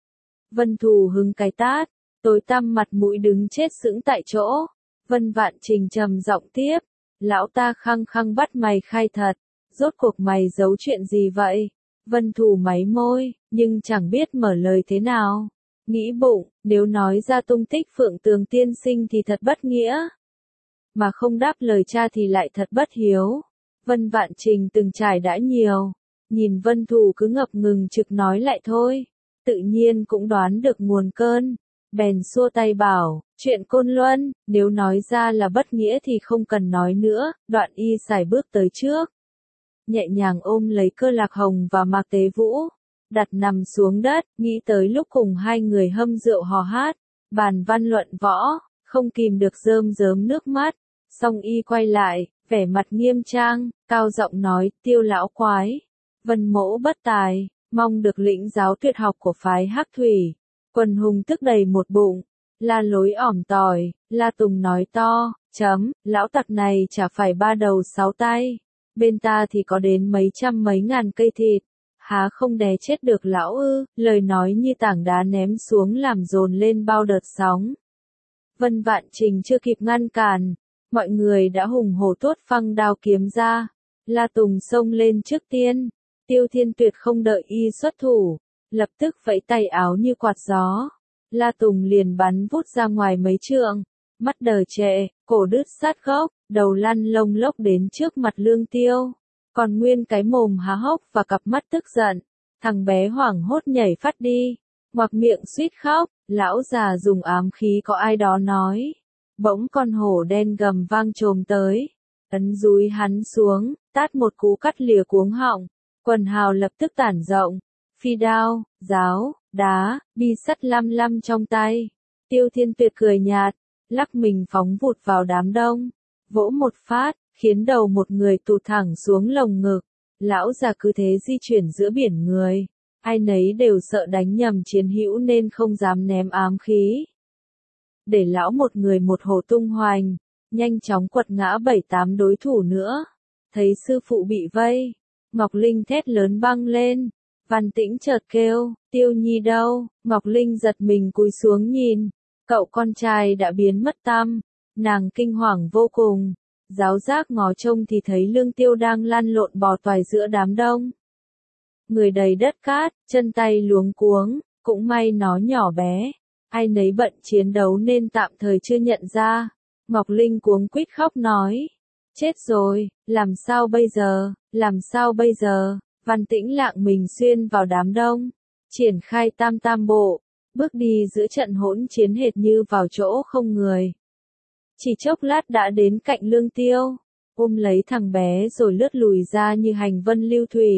Vân Thù hứng cái tát, tối tăm mặt mũi đứng chết sững tại chỗ. Vân Vạn Trình trầm giọng tiếp, lão ta khăng khăng bắt mày khai thật, rốt cuộc mày giấu chuyện gì vậy? Vân Thù máy môi, nhưng chẳng biết mở lời thế nào. Nghĩ bụng, nếu nói ra tung tích Phượng Tường tiên sinh thì thật bất nghĩa. Mà không đáp lời cha thì lại thật bất hiếu. Vân Vạn Trình từng trải đã nhiều. Nhìn Vân Thù cứ ngập ngừng trực nói lại thôi. Tự nhiên cũng đoán được nguồn cơn. Bèn xua tay bảo, chuyện Côn Luân, nếu nói ra là bất nghĩa thì không cần nói nữa, đoạn y sải bước tới trước. Nhẹ nhàng ôm lấy Cơ Lạc Hồng và Mạc Tế Vũ, đặt nằm xuống đất, nghĩ tới lúc cùng hai người hâm rượu hò hát, bàn văn luận võ, không kìm được rơm rớm nước mắt, xong y quay lại, vẻ mặt nghiêm trang, cao giọng nói, Tiêu lão quái, Vân mỗ bất tài, mong được lĩnh giáo tuyệt học của phái Hắc Thủy. Quần hùng tức đầy một bụng, La Lối ỏm tỏi, La Tùng nói to, lão tặc này chả phải ba đầu sáu tay, bên ta thì có đến mấy trăm mấy ngàn cây thịt, há không đè chết được lão ư, lời nói như tảng đá ném xuống làm dồn lên bao đợt sóng. Vân Vạn Trình chưa kịp ngăn cản, mọi người đã hùng hổ tuốt phăng đao kiếm ra. La Tùng xông lên trước tiên, Tiêu Thiên Tuyệt không đợi y xuất thủ, lập tức vẫy tay áo như quạt gió. La Tùng liền bắn vút ra ngoài mấy trượng, mắt đờ trệ, cổ đứt sát gốc, đầu lăn lông lốc đến trước mặt Lương Tiêu. Còn nguyên cái mồm há hốc và cặp mắt tức giận, thằng bé hoảng hốt nhảy phát đi, ngoạc miệng suýt khóc, lão già dùng ám khí có ai đó nói. Bỗng con hổ đen gầm vang trồm tới, ấn dúi hắn xuống, tát một cú cắt lìa cuống họng, quần hào lập tức tản rộng, phi đao, giáo, đá, bi sắt lăm lăm trong tay. Tiêu Thiên Tuyệt cười nhạt, lắc mình phóng vụt vào đám đông, vỗ một phát, khiến đầu một người tụt thẳng xuống lồng ngực. Lão già cứ thế di chuyển giữa biển người, ai nấy đều sợ đánh nhầm chiến hữu nên không dám ném ám khí. Để lão một người một hổ tung hoành, nhanh chóng quật ngã 7-8 đối thủ nữa. Thấy sư phụ bị vây, Ngọc Linh thét lớn băng lên. Văn Tĩnh chợt kêu, Tiêu Nhi đâu? Ngọc Linh giật mình cúi xuống nhìn, cậu con trai đã biến mất tăm. Nàng kinh hoàng vô cùng, giáo giác ngó trông thì thấy Lương Tiêu đang lăn lộn bò toài giữa đám đông. Người đầy đất cát, chân tay luống cuống, cũng may nó nhỏ bé, ai nấy bận chiến đấu nên tạm thời chưa nhận ra. Ngọc Linh cuống quýt khóc nói, chết rồi, làm sao bây giờ, làm sao bây giờ? Văn Tĩnh lạng mình xuyên vào đám đông, triển khai tam tam bộ, bước đi giữa trận hỗn chiến hệt như vào chỗ không người. Chỉ chốc lát đã đến cạnh Lương Tiêu, ôm lấy thằng bé rồi lướt lùi ra như hành vân lưu thủy.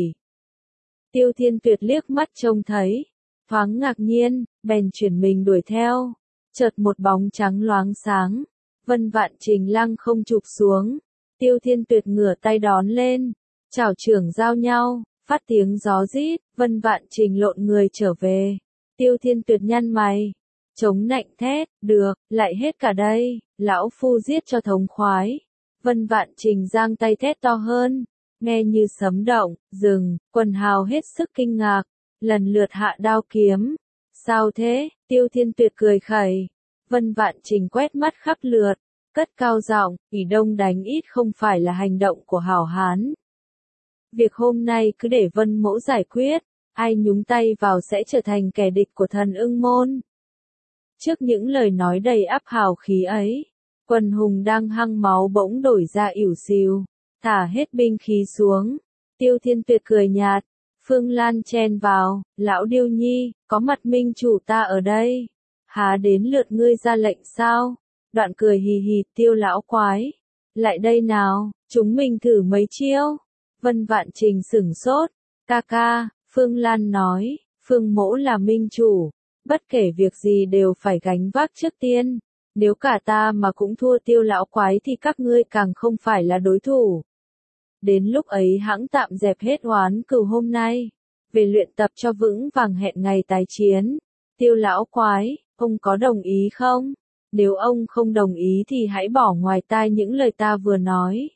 Tiêu Thiên Tuyệt liếc mắt trông thấy, thoáng ngạc nhiên, bèn chuyển mình đuổi theo. Chợt một bóng trắng loáng sáng, Vân Vạn Trình lăng không chụp xuống. Tiêu Thiên Tuyệt ngửa tay đón lên, chảo trưởng giao nhau, phát tiếng gió rít, Vân Vạn Trình lộn người trở về. Tiêu Thiên Tuyệt nhăn mày, chống nạnh thét, được, lại hết cả đây, lão phu giết cho thống khoái. Vân Vạn Trình giang tay thét to hơn, nghe như sấm động, dừng, quần hào hết sức kinh ngạc, lần lượt hạ đao kiếm. Sao thế? Tiêu Thiên Tuyệt cười khẩy. Vân Vạn Trình quét mắt khắp lượt, cất cao giọng, ỷ đông đánh ít không phải là hành động của hảo hán. Việc hôm nay cứ để Vân Mỗ giải quyết, ai nhúng tay vào sẽ trở thành kẻ địch của thần Ưng Môn. Trước những lời nói đầy áp hào khí ấy, quần hùng đang hăng máu bỗng đổi ra ỉu xìu, thả hết binh khí xuống. Tiêu Thiên Tuyệt cười nhạt, Phương Lan chen vào, lão Điêu Nhi, có mặt minh chủ ta ở đây, há đến lượt ngươi ra lệnh sao? Đoạn cười hì hì, Tiêu lão quái, lại đây nào, chúng mình thử mấy chiêu. Vân Vạn Trình sửng sốt, ca ca, Phương Lan nói, Phương Mỗ là minh chủ, bất kể việc gì đều phải gánh vác trước tiên, nếu cả ta mà cũng thua Tiêu lão quái thì các ngươi càng không phải là đối thủ. Đến lúc ấy hãng tạm dẹp hết oán cừu hôm nay, về luyện tập cho vững vàng hẹn ngày tái chiến. Tiêu lão quái, ông có đồng ý không? Nếu ông không đồng ý thì hãy bỏ ngoài tai những lời ta vừa nói.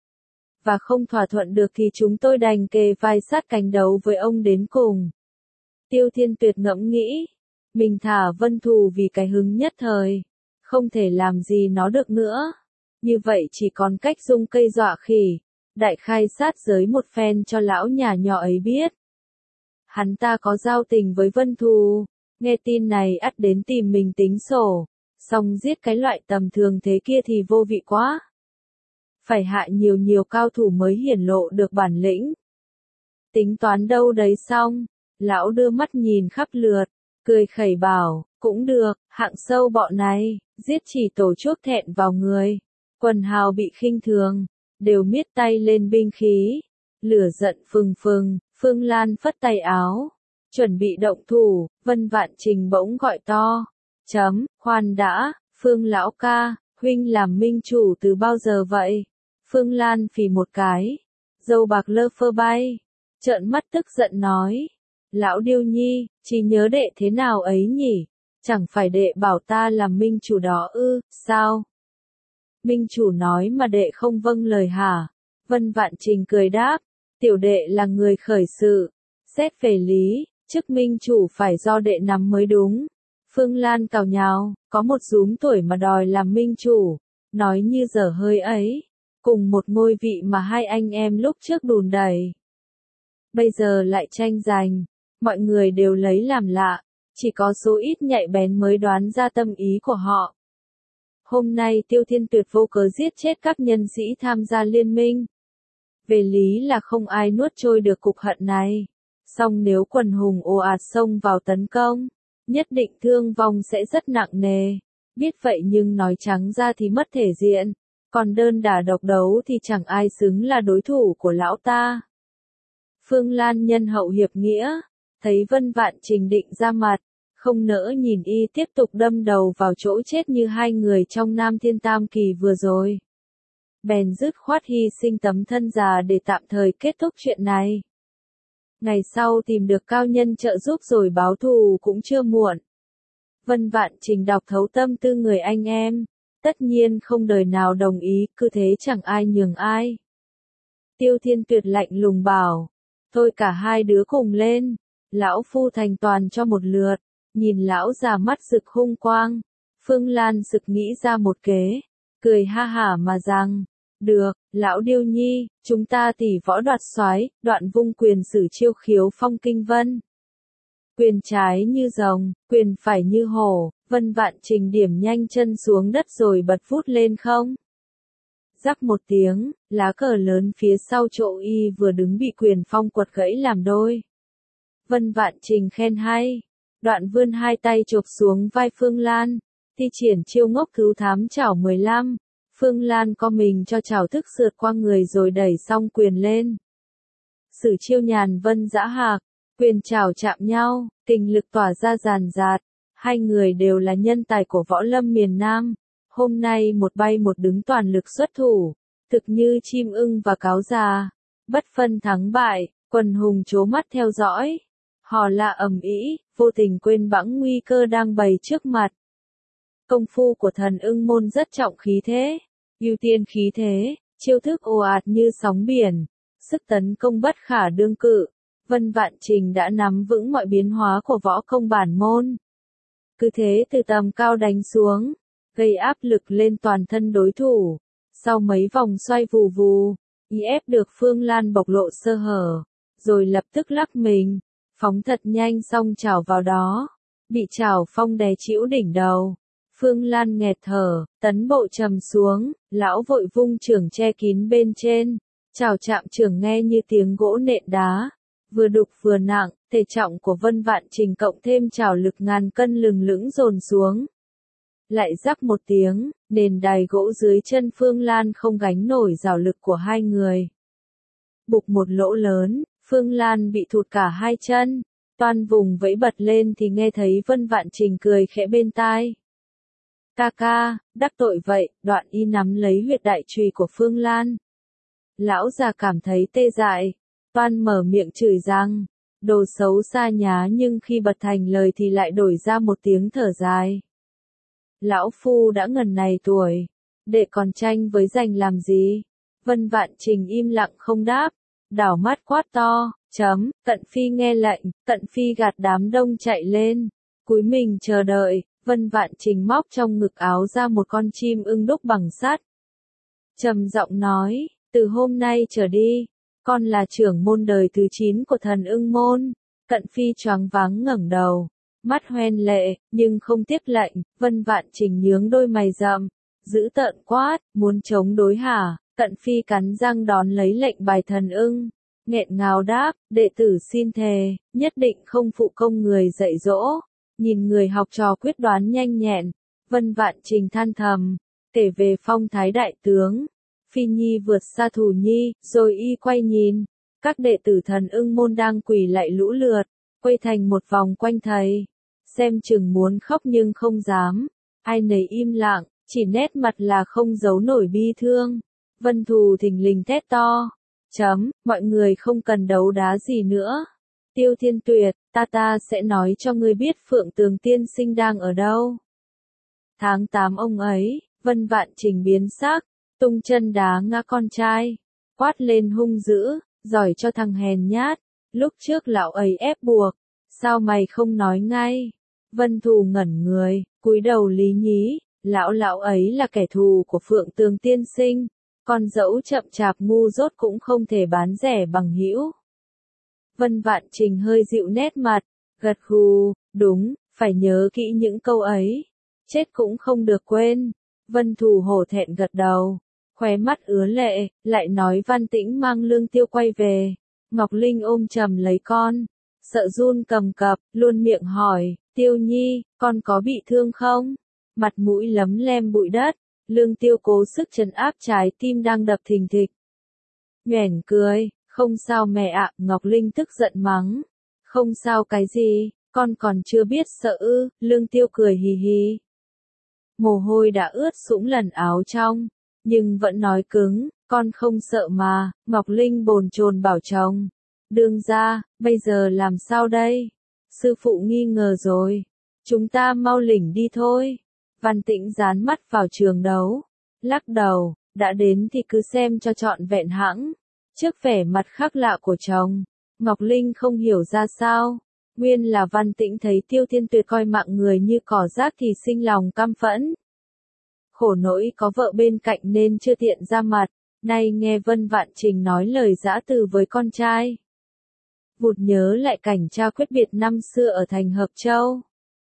Và không thỏa thuận được thì chúng tôi đành kề vai sát cánh đấu với ông đến cùng. Tiêu Thiên Tuyệt ngẫm nghĩ, mình thả Vân Thù vì cái hứng nhất thời, không thể làm gì nó được nữa. Như vậy chỉ còn cách dung cây dọa khỉ, đại khai sát giới một phen cho lão nhà nhỏ ấy biết. Hắn ta có giao tình với Vân Thù, nghe tin này ắt đến tìm mình tính sổ, song giết cái loại tầm thường thế kia thì vô vị quá. Phải hạ nhiều cao thủ mới hiển lộ được bản lĩnh. Tính toán đâu đấy xong, lão đưa mắt nhìn khắp lượt, cười khẩy bảo, cũng được, hạng sâu bọ này, giết chỉ tổ chuốc thẹn vào người. Quần hào bị khinh thường, đều miết tay lên binh khí, lửa giận phừng phừng. Phương Lan phất tay áo, chuẩn bị động thủ. Vân Vạn Trình bỗng gọi to, khoan đã, Phương lão ca, huynh làm minh chủ từ bao giờ vậy? Phương Lan phì một cái, dâu bạc lơ phơ bay, trợn mắt tức giận nói, lão Điêu Nhi, trí nhớ đệ thế nào ấy nhỉ? Chẳng phải đệ bảo ta làm minh chủ đó ư, sao? Minh chủ nói mà đệ không vâng lời hả? Vân Vạn Trình cười đáp, tiểu đệ là người khởi sự, xét về lý, chức minh chủ phải do đệ nắm mới đúng. Phương Lan cào nhào, có một rúm tuổi mà đòi làm minh chủ, nói như dở hơi ấy, cùng một ngôi vị mà hai anh em lúc trước đùn đẩy. Bây giờ lại tranh giành, mọi người đều lấy làm lạ, chỉ có số ít nhạy bén mới đoán ra tâm ý của họ. Hôm nay Tiêu Thiên Tuyệt vô cớ giết chết các nhân sĩ tham gia liên minh. Về lý là không ai nuốt trôi được cục hận này. Song nếu quần hùng ồ ạt xông vào tấn công, nhất định thương vong sẽ rất nặng nề. Biết vậy nhưng nói trắng ra thì mất thể diện, còn đơn đả độc đấu thì chẳng ai xứng là đối thủ của lão ta. Phương Lan nhân hậu hiệp nghĩa, thấy Vân Vạn Trình định ra mặt, không nỡ nhìn y tiếp tục đâm đầu vào chỗ chết như hai người trong Nam Thiên Tam Kỳ vừa rồi. Bèn dứt khoát hy sinh tấm thân già để tạm thời kết thúc chuyện này. Ngày sau tìm được cao nhân trợ giúp rồi báo thù cũng chưa muộn. Vân Vạn Trình đọc thấu tâm tư người anh em, tất nhiên không đời nào đồng ý, cứ thế chẳng ai nhường ai. Tiêu Thiên Tuyệt lạnh lùng bảo, thôi cả hai đứa cùng lên, lão phu thành toàn cho một lượt. Nhìn lão già mắt rực hung quang, Phương Lan sực nghĩ ra một kế, cười ha hả mà rằng, được, lão Điêu Nhi, chúng ta tỷ võ đoạt soái, đoạn vung quyền sử chiêu khiếu phong kinh vân. Quyền trái như rồng, quyền phải như hổ, Vân Vạn Trình điểm nhanh chân xuống đất rồi bật vút lên không. Rắc một tiếng, lá cờ lớn phía sau chỗ y vừa đứng bị quyền phong quật gãy làm đôi. Vân Vạn Trình khen hay. Đoạn vươn hai tay chộp xuống vai Phương Lan, thi triển chiêu ngốc cứu thám chảo 15. Phương Lan co mình cho chảo thức sượt qua người rồi đẩy xong quyền lên. Sử chiêu nhàn vân dã hạc, quyền chảo chạm nhau, kình lực tỏa ra ràn rạt. Hai người đều là nhân tài của võ lâm miền Nam. Hôm nay một bay một đứng toàn lực xuất thủ, thực như chim ưng và cáo già. Bất phân thắng bại, quần hùng trố mắt theo dõi. Hò la ầm ĩ, vô tình quên bẵng nguy cơ đang bày trước mặt. Công phu của Thần Ưng môn rất trọng khí thế, ưu tiên khí thế, chiêu thức ồ ạt như sóng biển, sức tấn công bất khả đương cự. Vân Vạn Trình đã nắm vững mọi biến hóa của võ công bản môn. Cứ thế từ tầm cao đánh xuống, gây áp lực lên toàn thân đối thủ. Sau mấy vòng xoay vù vù, y ép được Phương Lan bộc lộ sơ hở, rồi lập tức lắc mình. Phóng thật nhanh xong chảo vào đó, bị chảo phong đè chĩu đỉnh đầu. Phương Lan nghẹt thở, tấn bộ trầm xuống, lão vội vung chưởng che kín bên trên, chảo chạm chưởng nghe như tiếng gỗ nện đá, vừa đục vừa nặng, thể trọng của Vân Vạn Trình cộng thêm chảo lực ngàn cân lừng lững dồn xuống. Lại rắc một tiếng, nền đài gỗ dưới chân Phương Lan không gánh nổi rào lực của hai người. Bục một lỗ lớn. Phương Lan bị thụt cả hai chân, toan vùng vẫy bật lên thì nghe thấy Vân Vạn Trình cười khẽ bên tai. Ca ca, đắc tội vậy, đoạn y nắm lấy huyệt đại trùy của Phương Lan. Lão già cảm thấy tê dại, toan mở miệng chửi rằng, đồ xấu xa nhá, nhưng khi bật thành lời thì lại đổi ra một tiếng thở dài. Lão phu đã ngần này tuổi, để còn tranh với giành làm gì? Vân Vạn Trình im lặng không đáp. Đảo mắt quát to, Cận Phi nghe lệnh, Cận Phi gạt đám đông chạy lên, cúi mình chờ đợi. Vân Vạn Trình móc trong ngực áo ra một con chim ưng đúc bằng sắt. Trầm giọng nói, từ hôm nay trở đi, con là trưởng môn đời thứ 9 của Thần Ưng môn. Cận Phi choáng váng ngẩng đầu, mắt hoen lệ, nhưng không tiếp lệnh. Vân Vạn Trình nhướng đôi mày rậm, dữ tợn quát, muốn chống đối hả? Cận Phi cắn răng đón lấy lệnh bài Thần Ưng, nghẹn ngào đáp, đệ tử xin thề, nhất định không phụ công người dạy dỗ. Nhìn người học trò quyết đoán nhanh nhẹn, Vân Vạn Trình than thầm, kể về phong thái đại tướng. Phi nhi vượt xa Thủ nhi, rồi y quay nhìn, các đệ tử Thần Ưng môn đang quỳ lại lũ lượt, quay thành một vòng quanh thầy, xem chừng muốn khóc nhưng không dám, ai nấy im lặng, chỉ nét mặt là không giấu nổi bi thương. Vân Thù thình lình thét to, mọi người không cần đấu đá gì nữa. Tiêu Thiên Tuyệt, ta sẽ nói cho ngươi biết Phượng Tường tiên sinh đang ở đâu. Tháng 8 ông ấy, Vân Vạn Trình biến sắc, tung chân đá ngã con trai, quát lên hung dữ, giỏi cho thằng hèn nhát, lúc trước lão ấy ép buộc, sao mày không nói ngay? Vân Thù ngẩn người, cúi đầu lý nhí, Lão ấy là kẻ thù của Phượng Tường tiên sinh, con dẫu chậm chạp ngu dốt cũng không thể bán rẻ bằng hữu. Vân Vạn Trình hơi dịu nét mặt, gật gù, đúng, phải nhớ kỹ những câu ấy, chết cũng không được quên. Vân Thù hổ thẹn gật đầu, khóe mắt ứa lệ, lại nói Văn Tĩnh mang Lương Tiêu quay về. Ngọc Linh ôm chầm lấy con, sợ run cầm cập, luôn miệng hỏi, Tiêu Nhi, con có bị thương không? Mặt mũi lấm lem bụi đất, Lương Tiêu cố sức trấn áp trái tim đang đập thình thịch. Nhoẻn cười, không sao mẹ ạ, Ngọc Linh tức giận mắng. Không sao cái gì, con còn chưa biết sợ ư, Lương Tiêu cười hì hì. Mồ hôi đã ướt sũng lần áo trong, nhưng vẫn nói cứng, con không sợ mà, Ngọc Linh bồn chồn bảo chồng. Đương ra, bây giờ làm sao đây? Sư phụ nghi ngờ rồi, chúng ta mau lỉnh đi thôi. Văn Tĩnh dán mắt vào trường đấu, lắc đầu, đã đến thì cứ xem cho trọn vẹn hãng. Trước vẻ mặt khác lạ của chồng, Ngọc Linh không hiểu ra sao. Nguyên là Văn Tĩnh thấy Tiêu Thiên Tuyệt coi mạng người như cỏ rác thì sinh lòng căm phẫn. Khổ nỗi có vợ bên cạnh nên chưa tiện ra mặt, nay nghe Vân Vạn Trình nói lời giã từ với con trai. Vụt nhớ lại cảnh cha quyết biệt năm xưa ở thành Hợp Châu.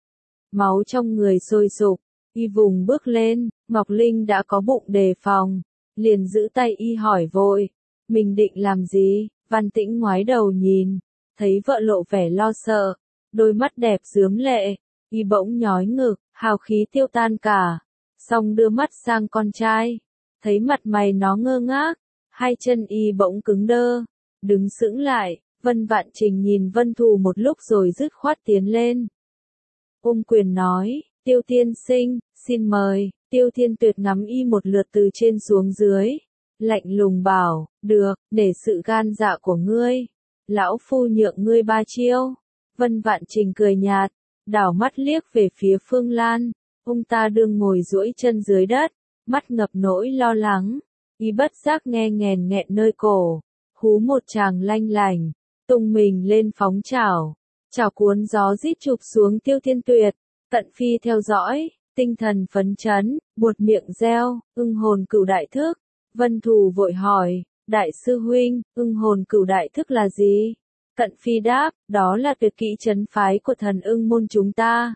Máu trong người sôi sục, y vùng bước lên, Ngọc Linh đã có bụng đề phòng, liền giữ tay y hỏi vội, mình định làm gì? Văn Tĩnh ngoái đầu nhìn, thấy vợ lộ vẻ lo sợ, đôi mắt đẹp rướm lệ, y bỗng nhói ngực, hào khí tiêu tan cả, xong đưa mắt sang con trai, thấy mặt mày nó ngơ ngác, hai chân y bỗng cứng đơ, đứng sững lại. Vân Vạn Trình nhìn Vân Thù một lúc rồi dứt khoát tiến lên. Ôm quyền nói, Tiêu tiên sinh, xin mời. Tiêu Thiên Tuyệt ngắm y một lượt từ trên xuống dưới, lạnh lùng bảo, được, để sự gan dạ của ngươi, lão phu nhượng ngươi 3 chiêu. Vân Vạn Trình cười nhạt, đảo mắt liếc về phía Phương Lan, ông ta đương ngồi duỗi chân dưới đất, mắt ngập nỗi lo lắng, y bất giác nghe nghèn nghẹn nơi cổ, hú một tràng lanh lành, tung mình lên phóng chảo, chảo cuốn gió rít chụp xuống Tiêu Thiên Tuyệt, tận phi theo dõi, tinh thần phấn chấn, buột miệng reo, ưng hồn cửu đại thức. Vân Thù vội hỏi, đại sư huynh, ưng hồn cửu đại thức là gì? Cận phi đáp, đó là tuyệt kỹ trấn phái của thần ưng môn chúng ta.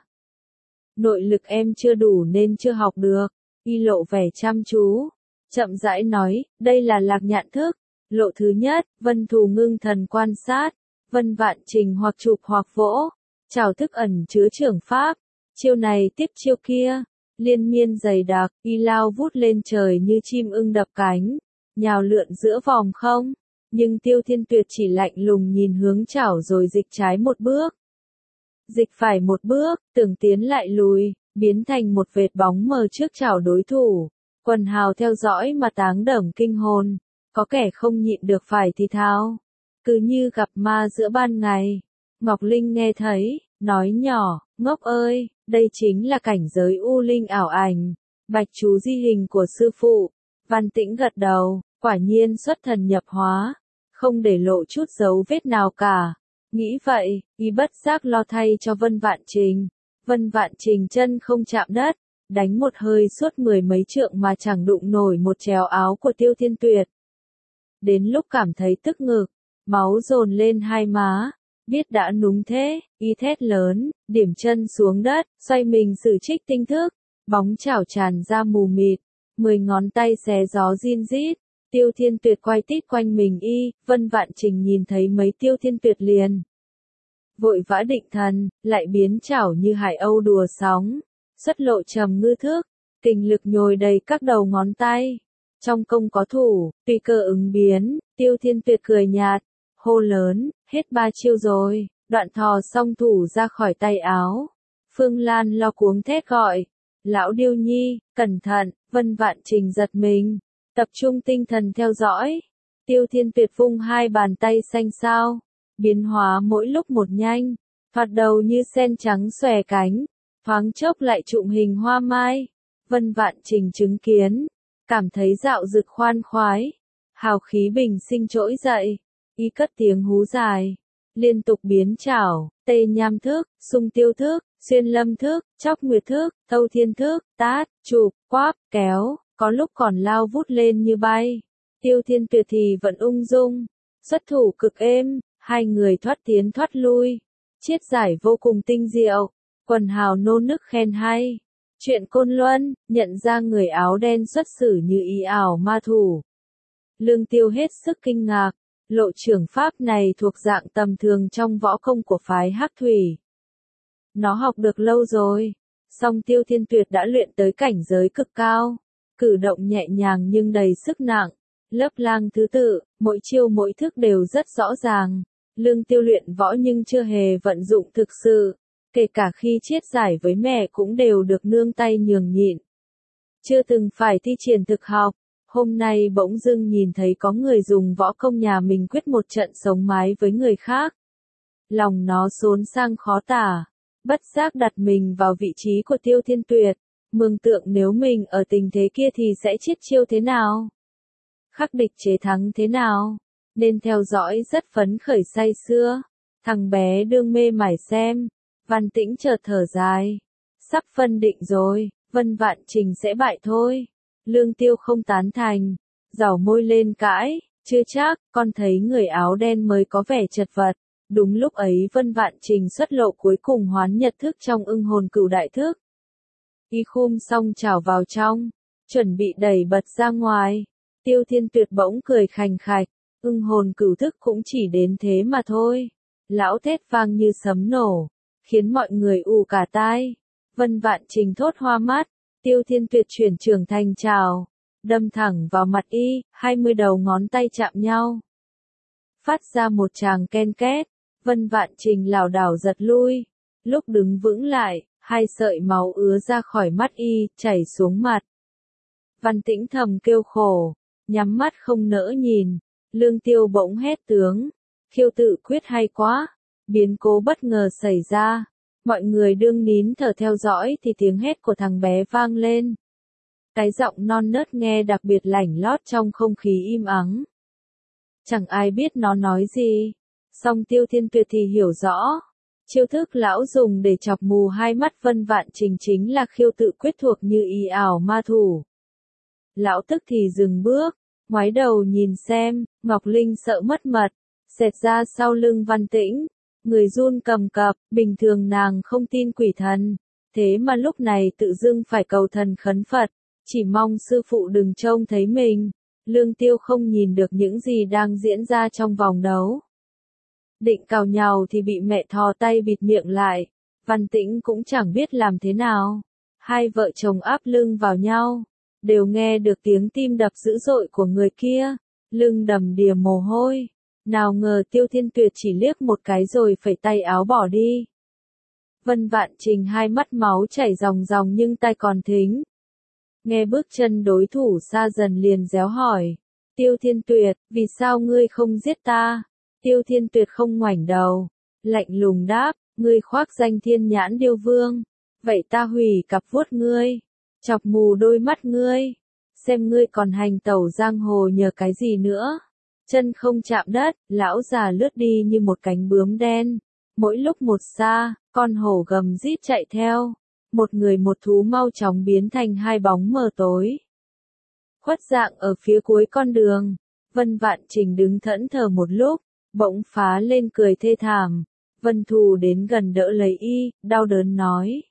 Nội lực em chưa đủ nên chưa học được. Y lộ vẻ chăm chú, chậm rãi nói, đây là Lạc Nhạn thức. Lộ thứ nhất, Vân Thù ngưng thần quan sát, Vân Vạn Trình hoặc chụp hoặc vỗ, trảo thức ẩn chứa trưởng pháp, chiêu này tiếp chiêu kia, liên miên dày đặc, y lao vút lên trời như chim ưng đập cánh, nhào lượn giữa vòng không, nhưng Tiêu Thiên Tuyệt chỉ lạnh lùng nhìn hướng chảo rồi dịch trái một bước, dịch phải một bước, tưởng tiến lại lùi, biến thành một vệt bóng mờ trước chảo đối thủ, quần hào theo dõi mà táng đởm kinh hồn. Có kẻ không nhịn được phải thì thao, cứ như gặp ma giữa ban ngày. Ngọc Linh nghe thấy, nói nhỏ, ngốc ơi, đây chính là cảnh giới u linh ảo ảnh, bạch chú di hình của sư phụ. Văn Tĩnh gật đầu, quả nhiên xuất thần nhập hóa, không để lộ chút dấu vết nào cả. Nghĩ vậy, y bất giác lo thay cho Vân Vạn Trình. Vân Vạn Trình chân không chạm đất, đánh một hơi suốt 10 mấy trượng mà chẳng đụng nổi một chéo áo của Tiêu Thiên Tuyệt. Đến lúc cảm thấy tức ngực, máu dồn lên hai má, biết đã núng thế, y thét lớn, điểm chân xuống đất, xoay mình sử trích tinh thức, bóng chảo tràn ra mù mịt, 10 ngón tay xé gió rin rít, Tiêu Thiên Tuyệt quay tít quanh mình y, Vân Vạn Trình nhìn thấy mấy Tiêu Thiên Tuyệt liền. Vội vã định thần, lại biến chảo như hải âu đùa sóng, xuất lộ trầm ngư thức, kình lực nhồi đầy các đầu ngón tay. Trong công có thủ, tùy cơ ứng biến, Tiêu Thiên Tuyệt cười nhạt, hô lớn, hết 3 chiêu rồi, đoạn thò song thủ ra khỏi tay áo. Phương Lan lo cuống thét gọi, lão Điêu Nhi, cẩn thận. Vân Vạn Trình giật mình, tập trung tinh thần theo dõi. Tiêu Thiên Tuyệt vung hai bàn tay xanh xao, biến hóa mỗi lúc một nhanh, thoạt đầu như sen trắng xòe cánh, thoáng chốc lại trụm hình hoa mai. Vân Vạn Trình chứng kiến, cảm thấy dạo dực khoan khoái, hào khí bình sinh trỗi dậy, y cất tiếng hú dài, liên tục biến chảo, tê nham thức, xung tiêu thức, xuyên lâm thức, chóc nguyệt thức, thâu thiên thức, tát, chụp, quáp, kéo, có lúc còn lao vút lên như bay. Tiêu Thiên Tuyệt thì vẫn ung dung, xuất thủ cực êm, hai người thoát tiến thoát lui. Chiết giải vô cùng tinh diệu, quần hào nô nức khen hay. Chuyện Côn Luân, nhận ra người áo đen xuất xử như ý ảo ma thủ. Lương Tiêu hết sức kinh ngạc, lộ trưởng pháp này thuộc dạng tầm thường trong võ công của phái Hắc Thủy. Nó học được lâu rồi, song Tiêu Thiên Tuyệt đã luyện tới cảnh giới cực cao, cử động nhẹ nhàng nhưng đầy sức nặng, lớp lang thứ tự, mỗi chiêu mỗi thức đều rất rõ ràng. Lương Tiêu luyện võ nhưng chưa hề vận dụng thực sự, kể cả khi chiết giải với mẹ cũng đều được nương tay nhường nhịn. Chưa từng phải thi triển thực học, hôm nay bỗng dưng nhìn thấy có người dùng võ công nhà mình quyết một trận sống mái với người khác. Lòng nó xốn sang khó tả, bất giác đặt mình vào vị trí của Tiêu Thiên Tuyệt, mường tượng nếu mình ở tình thế kia thì sẽ chiết chiêu thế nào? Khắc địch chế thắng thế nào? Nên theo dõi rất phấn khởi say sưa. Thằng bé đương mê mải xem, Văn Tĩnh chợt thở dài. Sắp phân định rồi, Vân Vạn Trình sẽ bại thôi. Lương Tiêu không tán thành, giảo môi lên cãi, chưa chắc, con thấy người áo đen mới có vẻ chật vật. Đúng lúc ấy Vân Vạn Trình xuất lộ cuối cùng hoán nhật thức trong ưng hồn cửu đại thức. Y khum xong trào vào trong, chuẩn bị đẩy bật ra ngoài. Tiêu Thiên Tuyệt bỗng cười khành khạch, ưng hồn cửu thức cũng chỉ đến thế mà thôi. Lão thét vang như sấm nổ, khiến mọi người ù cả tai. Vân Vạn Trình thốt hoa mắt, Tiêu Thiên Tuyệt chuyển trường thành trào, đâm thẳng vào mặt y, 20 đầu ngón tay chạm nhau. Phát ra một tràng ken két, Vân Vạn Trình lảo đảo giật lui. Lúc đứng vững lại, hai sợi máu ứa ra khỏi mắt y, chảy xuống mặt. Văn Tĩnh thầm kêu khổ, nhắm mắt không nỡ nhìn. Lương Tiêu bỗng hét tướng, khiêu tự quyết hay quá. Biến cố bất ngờ xảy ra, mọi người đương nín thở theo dõi thì tiếng hét của thằng bé vang lên. Cái giọng non nớt nghe đặc biệt lảnh lót trong không khí im ắng. Chẳng ai biết nó nói gì, song Tiêu Thiên Tuyệt thì hiểu rõ. Chiêu thức lão dùng để chọc mù hai mắt Vân Vạn Trình chính là khiêu tự quyết thuộc như ý ảo ma thủ. Lão tức thì dừng bước, ngoái đầu nhìn xem, Ngọc Linh sợ mất mật, xẹt ra sau lưng Văn Tĩnh, người run cầm cập, bình thường nàng không tin quỷ thần, thế mà lúc này tự dưng phải cầu thần khấn Phật, chỉ mong sư phụ đừng trông thấy mình. Lương Tiêu không nhìn được những gì đang diễn ra trong vòng đấu. Định cào nhào thì bị mẹ thò tay bịt miệng lại, Văn Tĩnh cũng chẳng biết làm thế nào. Hai vợ chồng áp lưng vào nhau, đều nghe được tiếng tim đập dữ dội của người kia, lưng đầm đìa mồ hôi. Nào ngờ Tiêu Thiên Tuyệt chỉ liếc một cái rồi phẩy tay áo bỏ đi. Vân Vạn Trình hai mắt máu chảy ròng ròng nhưng tai còn thính. Nghe bước chân đối thủ xa dần liền réo hỏi. Tiêu Thiên Tuyệt, vì sao ngươi không giết ta? Tiêu Thiên Tuyệt không ngoảnh đầu, lạnh lùng đáp, ngươi khoác danh Thiên Nhãn Điêu Vương. Vậy ta hủy cặp vuốt ngươi, chọc mù đôi mắt ngươi, xem ngươi còn hành tẩu giang hồ nhờ cái gì nữa. Chân không chạm đất, lão già lướt đi như một cánh bướm đen. Mỗi lúc một xa, con hổ gầm rít chạy theo. Một người một thú mau chóng biến thành hai bóng mờ tối. Khuất dạng ở phía cuối con đường, Vân Vạn Trình đứng thẫn thờ một lúc, bỗng phá lên cười thê thảm. Vân Thù đến gần đỡ lấy y, đau đớn nói.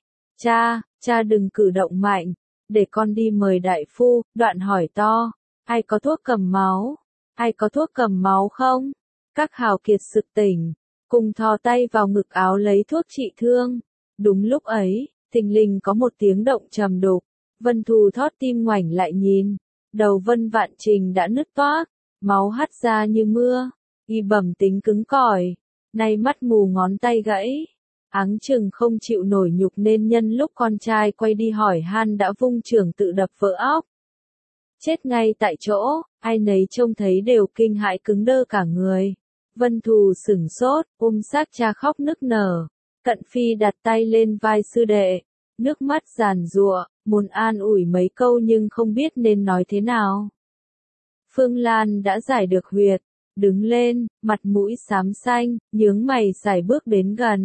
Cha đừng cử động mạnh, để con đi mời đại phu. Đoạn hỏi to, ai có thuốc cầm máu? Ai có thuốc cầm máu không? Các hào kiệt sực tỉnh, cùng thò tay vào ngực áo lấy thuốc trị thương. Đúng lúc ấy, thình lình có một tiếng động trầm đục. Vân Thù thót tim ngoảnh lại nhìn, đầu Vân Vạn Trình đã nứt toác, máu hắt ra như mưa. Y bẩm tính cứng cỏi, nay mắt mù ngón tay gãy, áng chừng không chịu nổi nhục nên nhân lúc con trai quay đi hỏi han đã vung chưởng tự đập vỡ óc. Chết ngay tại chỗ, ai nấy trông thấy đều kinh hãi cứng đơ cả người. Vân Thù sửng sốt, xác cha khóc nức nở. Cận Phi đặt tay lên vai sư đệ, nước mắt giàn giụa, muốn an ủi mấy câu nhưng không biết nên nói thế nào. Phương Lan đã giải được huyệt, đứng lên, mặt mũi xám xanh, nhướng mày sải bước đến gần.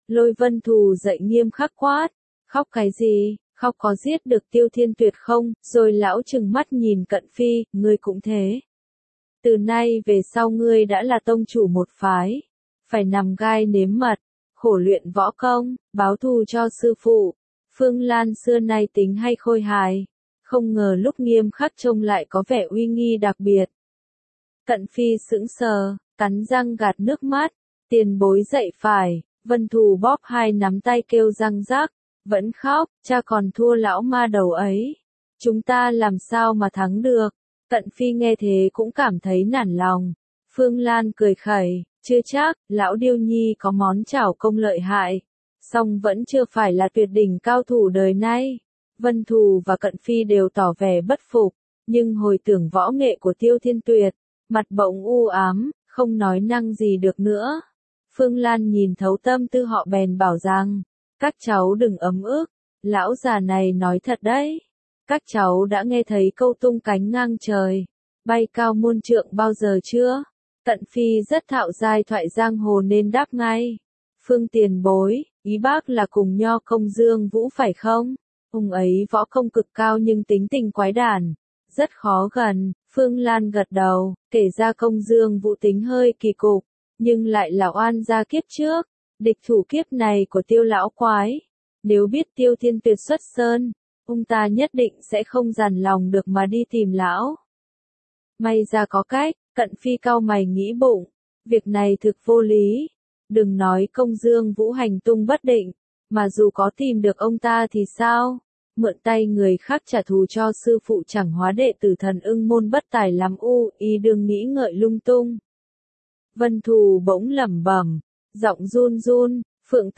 Lôi Vân Thù dậy nghiêm khắc quát. Khóc cái gì, khóc có giết được Tiêu Thiên Tuyệt không? Rồi lão trừng mắt nhìn Cận Phi, ngươi cũng thế. Từ nay về sau ngươi đã là tông chủ một phái. Phải nằm gai nếm mật, khổ luyện võ công, báo thù cho sư phụ. Phương Lan xưa nay tính hay khôi hài. Không ngờ lúc nghiêm khắc trông lại có vẻ uy nghi đặc biệt. Cận Phi sững sờ, cắn răng gạt nước mắt. Tiền bối dậy phải, Vân Thù bóp hai nắm tay kêu răng rắc. Vẫn khóc, cha còn thua lão ma đầu ấy. Chúng ta làm sao mà thắng được? Cận Phi nghe thế cũng cảm thấy nản lòng. Phương Lan cười khẩy, chưa chắc, lão Điêu Nhi có món chảo công lợi hại. Song vẫn chưa phải là tuyệt đỉnh cao thủ đời nay. Vân Thù và Cận Phi đều tỏ vẻ bất phục, nhưng hồi tưởng võ nghệ của Tiêu Thiên Tuyệt, mặt bỗng u ám, không nói năng gì được nữa. Phương Lan nhìn thấu tâm tư họ bèn bảo rằng, các cháu đừng ấm ức, lão già này nói thật đấy. Các cháu đã nghe thấy câu tung cánh ngang trời, bay cao muôn trượng bao giờ chưa? Cận Phi rất thạo giai thoại giang hồ nên đáp ngay. Phương tiền bối, ý bác là cùng Nho Công Dương Vũ phải không? Ông ấy võ công cực cao nhưng tính tình quái đản, rất khó gần. Phương Lan gật đầu, kể ra Công Dương Vũ tính hơi kỳ cục, nhưng lại là oan gia kiếp trước, địch thủ kiếp này của Tiêu lão quái. Nếu biết Tiêu Thiên Tuyệt xuất sơn, ông ta nhất định sẽ không dằn lòng được mà đi tìm lão. May ra có cách. Cận Phi cau mày nghĩ bụng, việc này thực vô lý. Đừng nói Công Dương Vũ hành tung bất định, mà dù có tìm được ông ta thì sao? Mượn tay người khác trả thù cho sư phụ chẳng hóa đệ tử Thần Ưng môn bất tài lắm y đừng nghĩ ngợi lung tung. Vân Thù bỗng lẩm bẩm, giọng run run, Phượng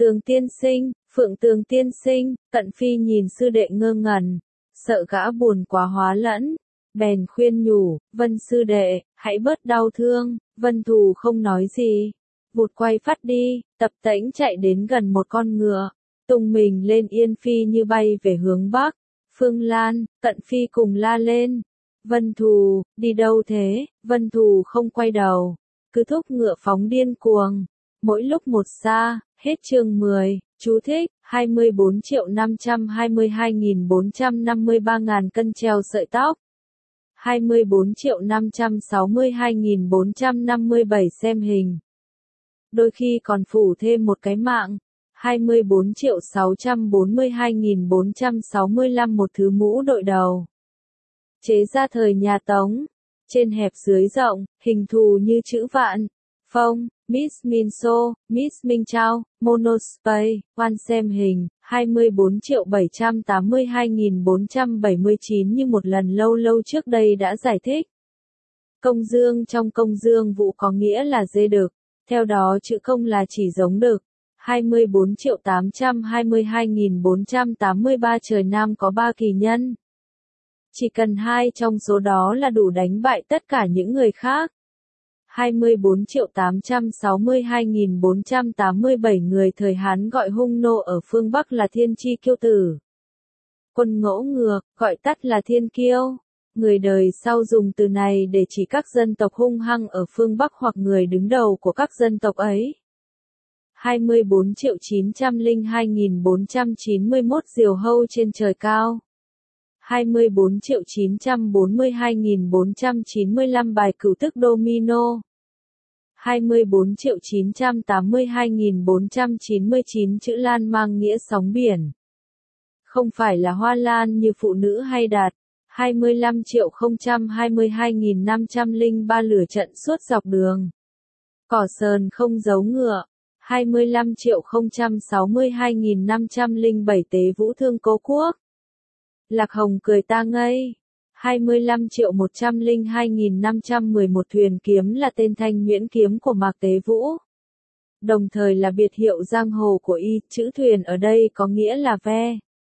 Tường tiên sinh, Cận Phi nhìn sư đệ ngơ ngẩn, sợ gã buồn quá hóa lẫn. Bèn khuyên nhủ, Vân sư đệ, hãy bớt đau thương. Vân Thù không nói gì, vụt quay phát đi, tập tễnh chạy đến gần một con ngựa, tung mình lên yên phi như bay về hướng bắc. Phương Lan, Cận Phi cùng la lên, Vân Thù, đi đâu thế? Vân Thù không quay đầu, cứ thúc ngựa phóng điên cuồng, mỗi lúc một xa. Hết chương 10, chú thích, 24.522.453 cân treo sợi tóc. 24.562.457 xem hình. Đôi khi còn phủ thêm một cái mạng. 24.642.465 một thứ mũ đội đầu. Chế ra thời nhà Tống. Trên hẹp dưới rộng, hình thù như chữ vạn. Phông, Miss Minso, Miss Minh Chao, Monospace, quan xem hình, 24.782.479 như một lần lâu lâu trước đây đã giải thích. Công dương trong Công Dương Vũ có nghĩa là dê đực, theo đó chữ công là chỉ giống đực. 24.822.483 trời Nam có 3 kỳ nhân. Chỉ cần 2 trong số đó là đủ đánh bại tất cả những người khác. 24.862.487 người thời Hán gọi hung nô ở phương Bắc là Thiên Chi Kiêu Tử. Quân Ngỗ Ngược, gọi tắt là Thiên Kiêu. Người đời sau dùng từ này để chỉ các dân tộc hung hăng ở phương Bắc hoặc người đứng đầu của các dân tộc ấy. 24.902.491 diều hâu trên trời cao. 24.942.495 bài cửu thức domino. 24.982.499 chữ lan mang nghĩa sóng biển. Không phải là hoa lan như phụ nữ hay đạt. 25.022.503 lửa trận suốt dọc đường. Cỏ sờn không giấu ngựa. 25.062.507 tế vũ thương cố quốc. Lạc Hồng cười ta ngây. 25.102.511 thuyền kiếm là tên thanh nhuyễn kiếm của Mạc Tế Vũ. Đồng thời là biệt hiệu giang hồ của y, chữ thuyền ở đây có nghĩa là ve.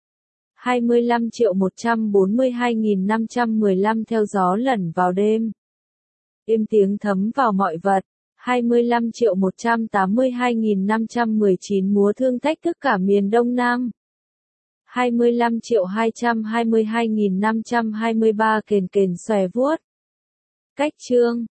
25.142.515 theo gió lẩn vào đêm. Im tiếng thấm vào mọi vật. 25.182.519 múa thương thách thức cả miền Đông Nam. 25.222.523 kền kền xòe vuốt. Cách chương